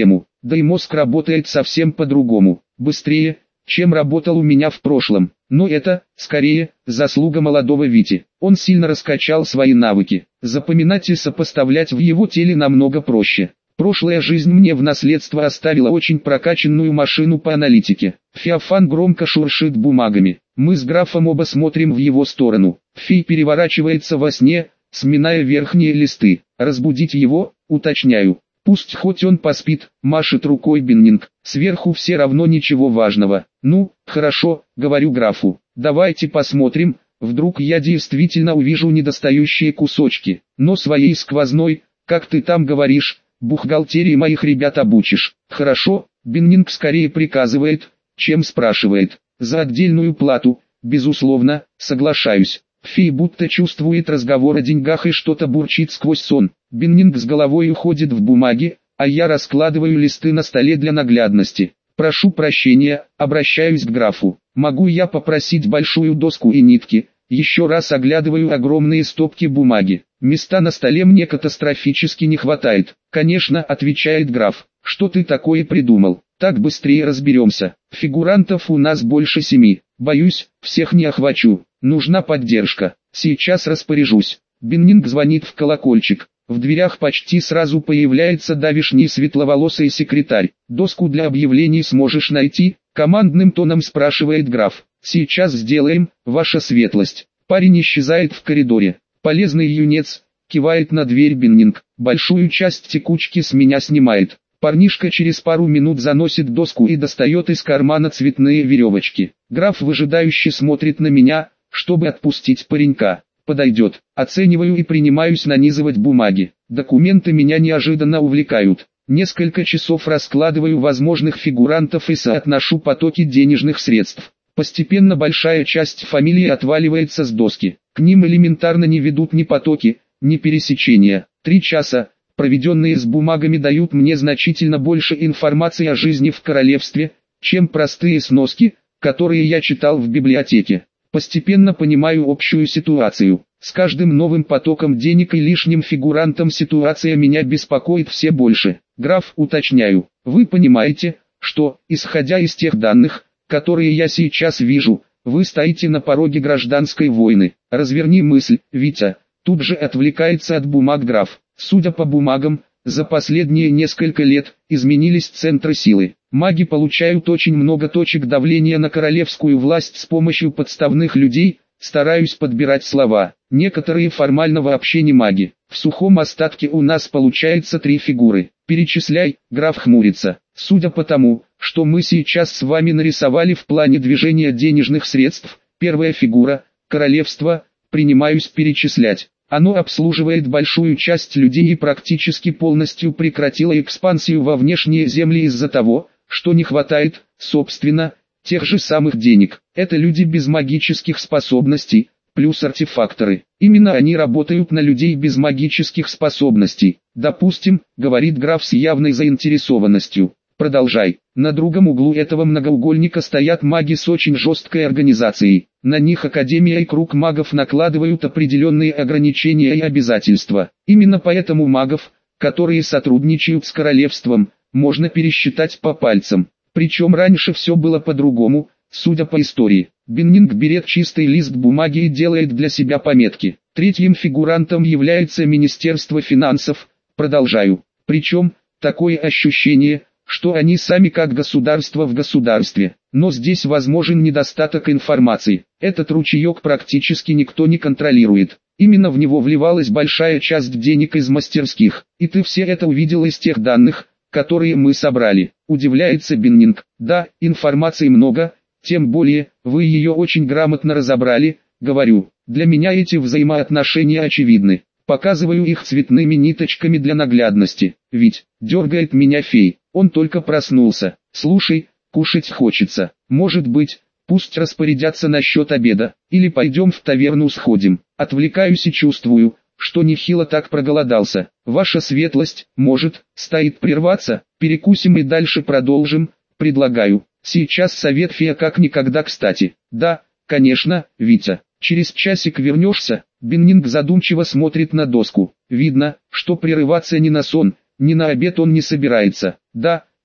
да и мозг работает совсем по-другому, быстрее, чем работал у меня в прошлом. Но это, скорее, заслуга молодого Вити. Он сильно раскачал свои навыки. Запоминать и сопоставлять в его теле намного проще. Прошлая жизнь мне в наследство оставила очень прокачанную машину по аналитике. Феофан громко шуршит бумагами. Мы с графом оба смотрим в его сторону. Фей переворачивается во сне, сминая верхние листы. Разбудить его, уточняю. Пусть хоть он поспит, машет рукой Беннинг. Сверху все равно ничего важного. Ну, хорошо, говорю графу. Давайте посмотрим, вдруг я действительно увижу недостающие кусочки. Но своей сквозной, как ты там говоришь, бухгалтерии моих ребят обучишь. Хорошо, Беннинг скорее приказывает, чем спрашивает. За отдельную плату, безусловно, соглашаюсь. Фей будто чувствует разговор о деньгах и что-то бурчит сквозь сон. Беннинг с головой уходит в бумаги, а я раскладываю листы на столе для наглядности. Прошу прощения, обращаюсь к графу. Могу я попросить большую доску и нитки? Еще раз оглядываю огромные стопки бумаги. Места на столе мне катастрофически не хватает. Конечно, отвечает граф. Что ты такое придумал? Так быстрее разберемся. Фигурантов у нас больше 7. Боюсь, всех не охвачу. Нужна поддержка. Сейчас распоряжусь. Беннинг звонит в колокольчик. В дверях почти сразу появляется давишний светловолосый секретарь. «Доску для объявлений сможешь найти?» — командным тоном спрашивает граф. «Сейчас сделаем, ваша светлость». Парень исчезает в коридоре. «Полезный юнец», — кивает на дверь Беннинг. «Большую часть текучки с меня снимает». Парнишка через пару минут заносит доску и достает из кармана цветные веревочки. Граф выжидающе смотрит на меня, чтобы отпустить паренька. Подойдет. Оцениваю и принимаюсь нанизывать бумаги. Документы меня неожиданно увлекают. Несколько часов раскладываю возможных фигурантов и соотношу потоки денежных средств. Постепенно большая часть фамилии отваливается с доски. К ним элементарно не ведут ни потоки, ни пересечения. 3 часа, проведенные с бумагами, дают мне значительно больше информации о жизни в королевстве, чем простые сноски, которые я читал в библиотеке. Постепенно понимаю общую ситуацию. С каждым новым потоком денег и лишним фигурантом ситуация меня беспокоит все больше. Граф, уточняю, вы понимаете, что, исходя из тех данных, которые я сейчас вижу, вы стоите на пороге гражданской войны. Разверни мысль, Витя. Тут же отвлекается от бумаг граф. Судя по бумагам, за последние несколько лет изменились центры силы. Маги получают очень много точек давления на королевскую власть с помощью подставных людей. Стараюсь подбирать слова. Некоторые формально вообще не маги. В сухом остатке у нас получается 3 фигуры. Перечисляй, граф хмурится. Судя по тому, что мы сейчас с вами нарисовали в плане движения денежных средств, первая фигура – королевство, принимаюсь перечислять. Оно обслуживает большую часть людей и практически полностью прекратило экспансию во внешние земли из-за того, что не хватает, собственно, тех же самых денег. Это люди без магических способностей, плюс артефакторы. Именно они работают на людей без магических способностей. Допустим, говорит граф с явной заинтересованностью. Продолжай. На другом углу этого многоугольника стоят маги с очень жесткой организацией. На них Академия и Круг магов накладывают определенные ограничения и обязательства. Именно поэтому магов, которые сотрудничают с королевством, можно пересчитать по пальцам. Причем раньше все было по-другому, судя по истории. Беннинг берет чистый лист бумаги и делает для себя пометки. Третьим фигурантом является Министерство финансов. Продолжаю. Причем, такое ощущение, что они сами как государство в государстве. Но здесь возможен недостаток информации. Этот ручеек практически никто не контролирует. Именно в него вливалась большая часть денег из мастерских. И ты все это увидел из тех данных, которые мы собрали. Удивляется Беннинг. Да, информации много, тем более, вы ее очень грамотно разобрали, говорю. Для меня эти взаимоотношения очевидны. Показываю их цветными ниточками для наглядности. Ведь, дергает меня Фей, он только проснулся. Слушай, кушать хочется. Может быть, пусть распорядятся насчет обеда, или пойдем в таверну сходим. Отвлекаюсь и чувствую, что нехило так проголодался. Ваша светлость, может, стоит прерваться, перекусим и дальше продолжим, предлагаю. Сейчас совет Фея как никогда кстати. Да, конечно, Витя. Через часик вернешься? Беннинг задумчиво смотрит на доску. Видно, что прерываться ни на сон, ни на обед он не собирается. Да,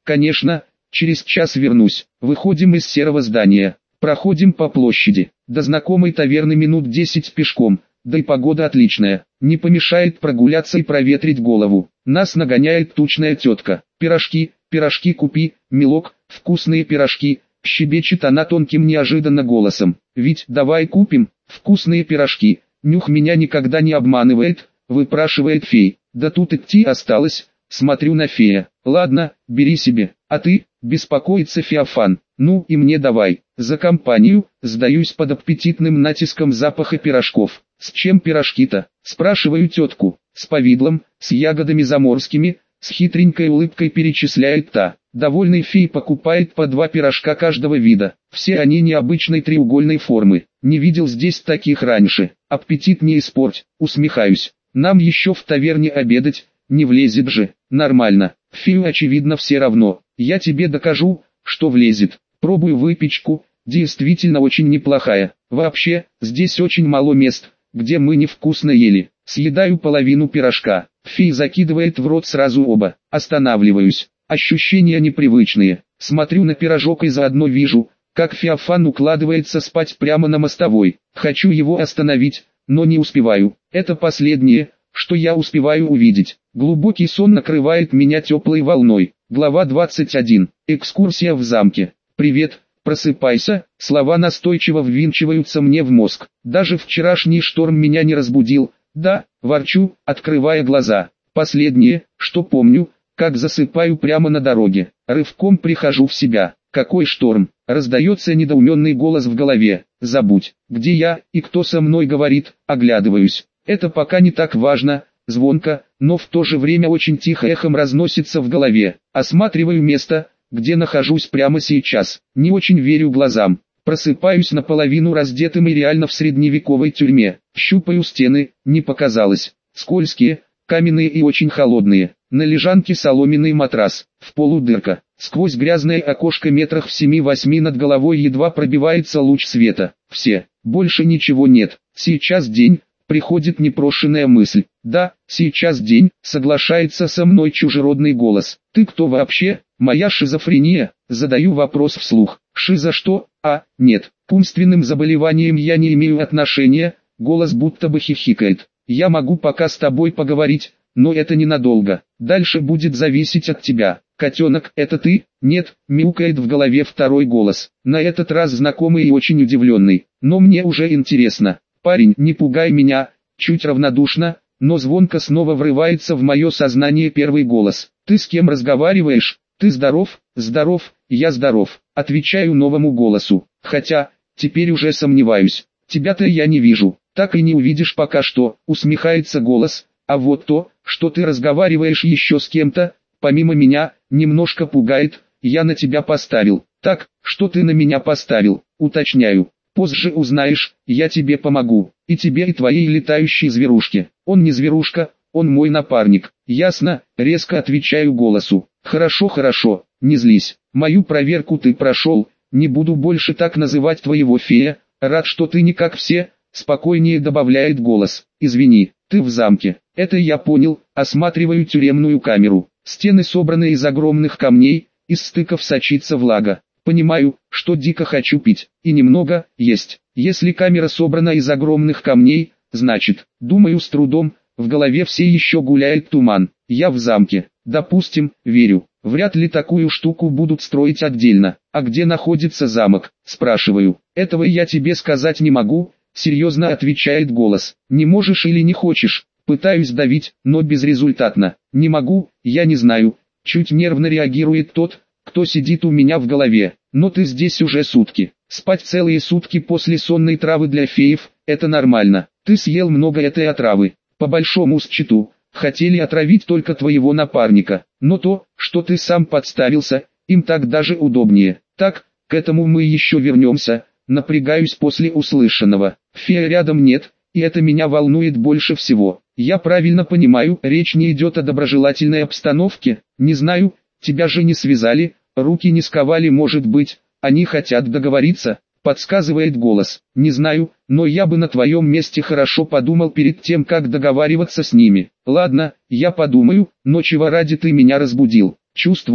Конечно, через час вернусь. Выходим из серого здания. Проходим по площади. До знакомой таверны минут 10 пешком. Да и погода отличная. Не помешает прогуляться и проветрить голову. Нас нагоняет тучная тетка. Пирожки, пирожки купи, милок, вкусные пирожки. Щебечет она тонким неожиданно голосом. Ведь давай купим вкусные пирожки. Нюх меня никогда не обманывает, выпрашивает фей. Да тут идти осталось. Смотрю на фея. Ладно, бери себе. А ты, беспокоится Феофан. Ну и мне давай. За компанию, сдаюсь под аппетитным натиском запаха пирожков. С чем пирожки-то? Спрашиваю тетку. С повидлом, с ягодами заморскими, с хитренькой улыбкой перечисляет та. Довольный фей покупает по 2 пирожка каждого вида. Все они необычной треугольной формы. Не видел здесь таких раньше. Аппетит не испорть, усмехаюсь. Нам еще в таверне обедать, не влезет же. Нормально. Фею очевидно все равно. Я тебе докажу, что влезет. Пробую выпечку, действительно очень неплохая. Вообще, здесь очень мало мест, где мы невкусно ели. Съедаю половину пирожка. Фей закидывает в рот сразу оба. Останавливаюсь. Ощущения непривычные. Смотрю на пирожок и заодно вижу, как Феофан укладывается спать прямо на мостовой. Хочу его остановить, но не успеваю. Это последнее, что я успеваю увидеть. Глубокий сон накрывает меня теплой волной. Глава 21. Экскурсия в замке. «Привет, просыпайся», слова настойчиво ввинчиваются мне в мозг. Даже вчерашний шторм меня не разбудил. Да, ворчу, открывая глаза. Последнее, что помню, как засыпаю прямо на дороге. Рывком прихожу в себя. Какой шторм? Раздается недоуменный голос в голове. Забудь, где я и кто со мной говорит. Оглядываюсь. Это пока не так важно. Звонко, но в то же время очень тихо эхом разносится в голове. Осматриваю место, где нахожусь прямо сейчас. Не очень верю глазам. Просыпаюсь наполовину раздетым и реально в средневековой тюрьме. Щупаю стены, не показалось. Скользкие, каменные и очень холодные. На лежанке соломенный матрас, в полу дырка. Сквозь грязное окошко метрах в 7-8 над головой едва пробивается луч света. Все, больше ничего нет. Сейчас день. Приходит непрошенная мысль. Да, сейчас день, соглашается со мной чужеродный голос. Ты кто вообще? Моя шизофрения? Задаю вопрос вслух. Шиза что? Нет, к умственным заболеваниям я не имею отношения. Голос будто бы хихикает. Я могу пока с тобой поговорить, но это ненадолго. Дальше будет зависеть от тебя. Котенок, это ты? Нет, мяукает в голове второй голос. На этот раз знакомый и очень удивленный. Но мне уже интересно. Парень, не пугай меня, чуть равнодушно, но звонко снова врывается в мое сознание первый голос. Ты с кем разговариваешь? Ты здоров? Здоров, я здоров. Отвечаю новому голосу. Хотя, теперь уже сомневаюсь. Тебя-то я не вижу. Так и не увидишь пока что, усмехается голос. А вот то, что ты разговариваешь еще с кем-то, помимо меня, немножко пугает. Я на тебя поставил. Так, что ты на меня поставил? Уточняю. Позже узнаешь, я тебе помогу, и тебе, и твоей летающей зверушке. Он не зверушка, он мой напарник. Ясно, резко отвечаю голосу. Хорошо, хорошо, не злись. Мою проверку ты прошел, не буду больше так называть твоего фея. Рад, что ты не как все, спокойнее добавляет голос. Извини, ты в замке. Это я понял, осматриваю тюремную камеру. Стены собраны из огромных камней, из стыков сочится влага. Понимаю, что дико хочу пить, и немного есть. Если камера собрана из огромных камней, значит, думаю с трудом, в голове все еще гуляет туман. Я в замке, допустим, верю. Вряд ли такую штуку будут строить отдельно. А где находится замок, спрашиваю. Этого я тебе сказать не могу, серьезно отвечает голос. Не можешь или не хочешь? Пытаюсь давить, но безрезультатно. Не могу, я не знаю. Чуть нервно реагирует тот, кто сидит у меня в голове. Но ты здесь уже сутки. Спать целые сутки после сонной травы для феев – это нормально. Ты съел много этой отравы. По большому счету, хотели отравить только твоего напарника. Но то, что ты сам подставился, им так даже удобнее. Так, к этому мы еще вернемся. Напрягаюсь после услышанного. Фея рядом нет, и это меня волнует больше всего. Я правильно понимаю, речь не идет о доброжелательной обстановке? Не знаю. Тебя же не связали, руки не сковали, может быть, они хотят договориться, подсказывает голос. Не знаю, но я бы на твоем месте хорошо подумал перед тем, как договариваться с ними. Ладно, я подумаю, но чего ради ты меня разбудил? Чувствую,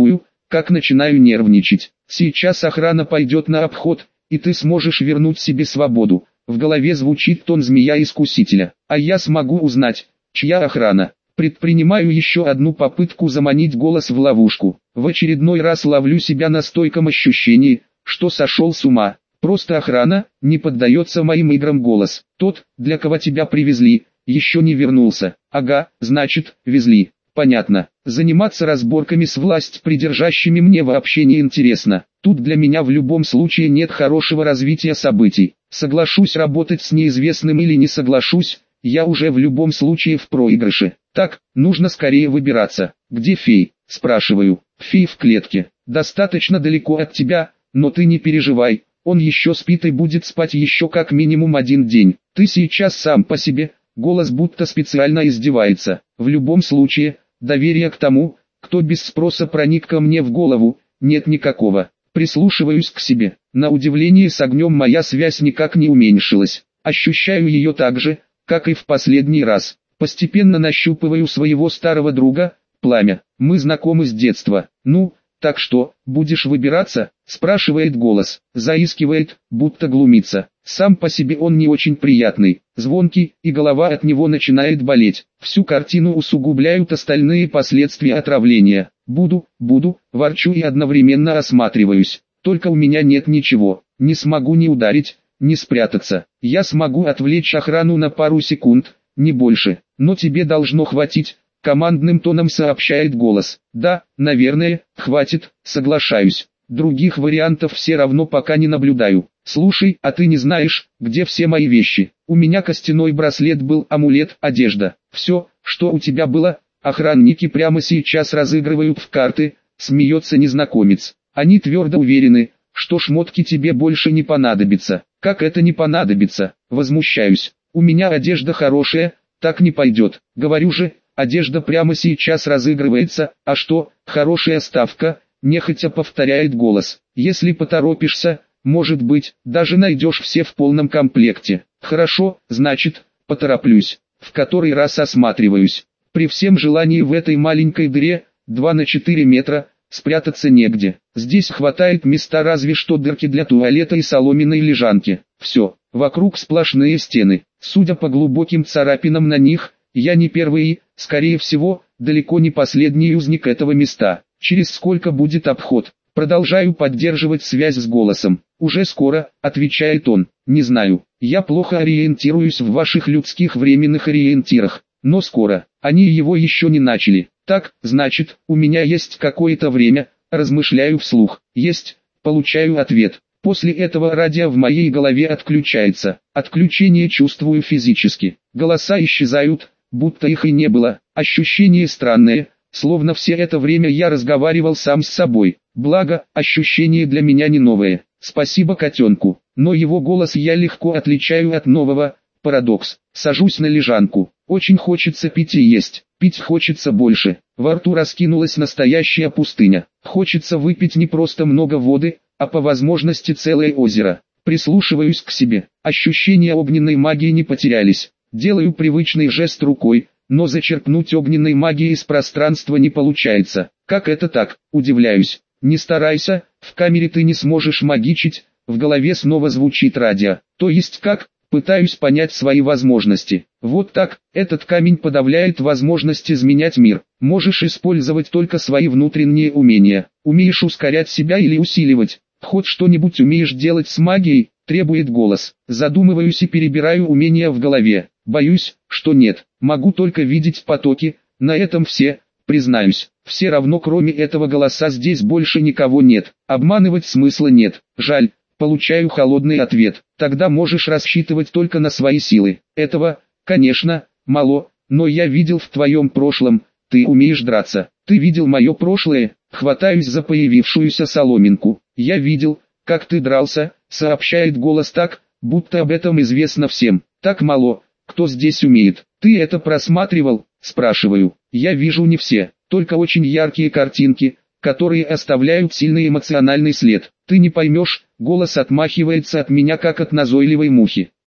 как начинаю нервничать. Сейчас охрана пойдет на обход, и ты сможешь вернуть себе свободу. В голове звучит тон змея-искусителя. А я смогу узнать, чья охрана. Предпринимаю еще одну попытку заманить голос в ловушку. В очередной раз ловлю себя на стойком ощущении, что сошел с ума. Просто охрана, не поддается моим играм голос. Тот, для кого тебя привезли, еще не вернулся. Ага, значит, везли. Понятно. Заниматься разборками с власть придержащими мне вообще не интересно. Тут для меня в любом случае нет хорошего развития событий. Соглашусь работать с неизвестным или не соглашусь, я уже в любом случае в проигрыше. Так, нужно скорее выбираться. Где фей? Спрашиваю. Фей в клетке. Достаточно далеко от тебя, но ты не переживай. Он еще спит и будет спать еще как минимум 1 день. Ты сейчас сам по себе. Голос будто специально издевается. В любом случае, доверия к тому, кто без спроса проник ко мне в голову, нет никакого. Прислушиваюсь к себе. На удивление с огнем моя связь никак не уменьшилась. Ощущаю ее так же, как и в последний раз. Постепенно нащупываю своего старого друга, Пламя. Мы знакомы с детства. Ну, так что, будешь выбираться? Спрашивает голос. Заискивает, будто глумится. Сам по себе он не очень приятный, звонкий, и голова от него начинает болеть. Всю картину усугубляют остальные последствия отравления. Буду, ворчу и одновременно осматриваюсь. Только у меня нет ничего. Не смогу ни ударить, ни спрятаться. Я смогу отвлечь охрану на пару секунд, не больше. Но тебе должно хватить. Командным тоном сообщает голос. Да, наверное, хватит, соглашаюсь. Других вариантов все равно пока не наблюдаю. Слушай, а ты не знаешь, где все мои вещи? У меня костяной браслет был, амулет, одежда. Все, что у тебя было, охранники прямо сейчас разыгрывают в карты, смеется незнакомец. Они твердо уверены, что шмотки тебе больше не понадобятся. Как это не понадобится? Возмущаюсь. У меня одежда хорошая, так не пойдет. Говорю же, одежда прямо сейчас разыгрывается, а что, хорошая ставка, нехотя повторяет голос. Если поторопишься, может быть, даже найдешь все в полном комплекте. Хорошо, значит, потороплюсь. В который раз осматриваюсь. При всем желании в этой маленькой дыре, 2 на 4 метра, спрятаться негде. Здесь хватает места разве что дырки для туалета и соломенной лежанки. Все, вокруг сплошные стены. Судя по глубоким царапинам на них, я не первый и, скорее всего, далеко не последний узник этого места. Через сколько будет обход? Продолжаю поддерживать связь с голосом. Уже скоро, отвечает он. Не знаю, я плохо ориентируюсь в ваших людских временных ориентирах, но скоро. Они его еще не начали. Так, значит, у меня есть какое-то время, размышляю вслух. Есть, получаю ответ. После этого радио в моей голове отключается. Отключение чувствую физически. Голоса исчезают, будто их и не было. Ощущение странное, словно все это время я разговаривал сам с собой. Благо, ощущение для меня не новое. Спасибо котенку. Но его голос я легко отличаю от нового. Парадокс. Сажусь на лежанку. Очень хочется пить и есть. Пить хочется больше. Во рту раскинулась настоящая пустыня. Хочется выпить не просто много воды, а по возможности целое озеро. Прислушиваюсь к себе. Ощущения огненной магии не потерялись. Делаю привычный жест рукой, но зачерпнуть огненной магии из пространства не получается. Как это так? Удивляюсь. Не старайся, в камере ты не сможешь магичить. В голове снова звучит радио. То есть как? Пытаюсь понять свои возможности. Вот так, этот камень подавляет возможность изменять мир. Можешь использовать только свои внутренние умения. Умеешь ускорять себя или усиливать. Хоть что-нибудь умеешь делать с магией, требует голос. Задумываюсь и перебираю умения в голове. Боюсь, что нет. Могу только видеть потоки. На этом все, признаюсь. Все равно кроме этого голоса здесь больше никого нет. Обманывать смысла нет. Жаль. Получаю холодный ответ. Тогда можешь рассчитывать только на свои силы. Этого, конечно, мало, но я видел в твоем прошлом, ты умеешь драться. Ты видел мое прошлое? Хватаюсь за появившуюся соломинку. Я видел, как ты дрался, сообщает голос так, будто об этом известно всем. Так мало, кто здесь умеет. Ты это просматривал? Спрашиваю. Я вижу не все, только очень яркие картинки, которые оставляют сильный эмоциональный след. Ты не поймешь, голос отмахивается от меня как от назойливой мухи.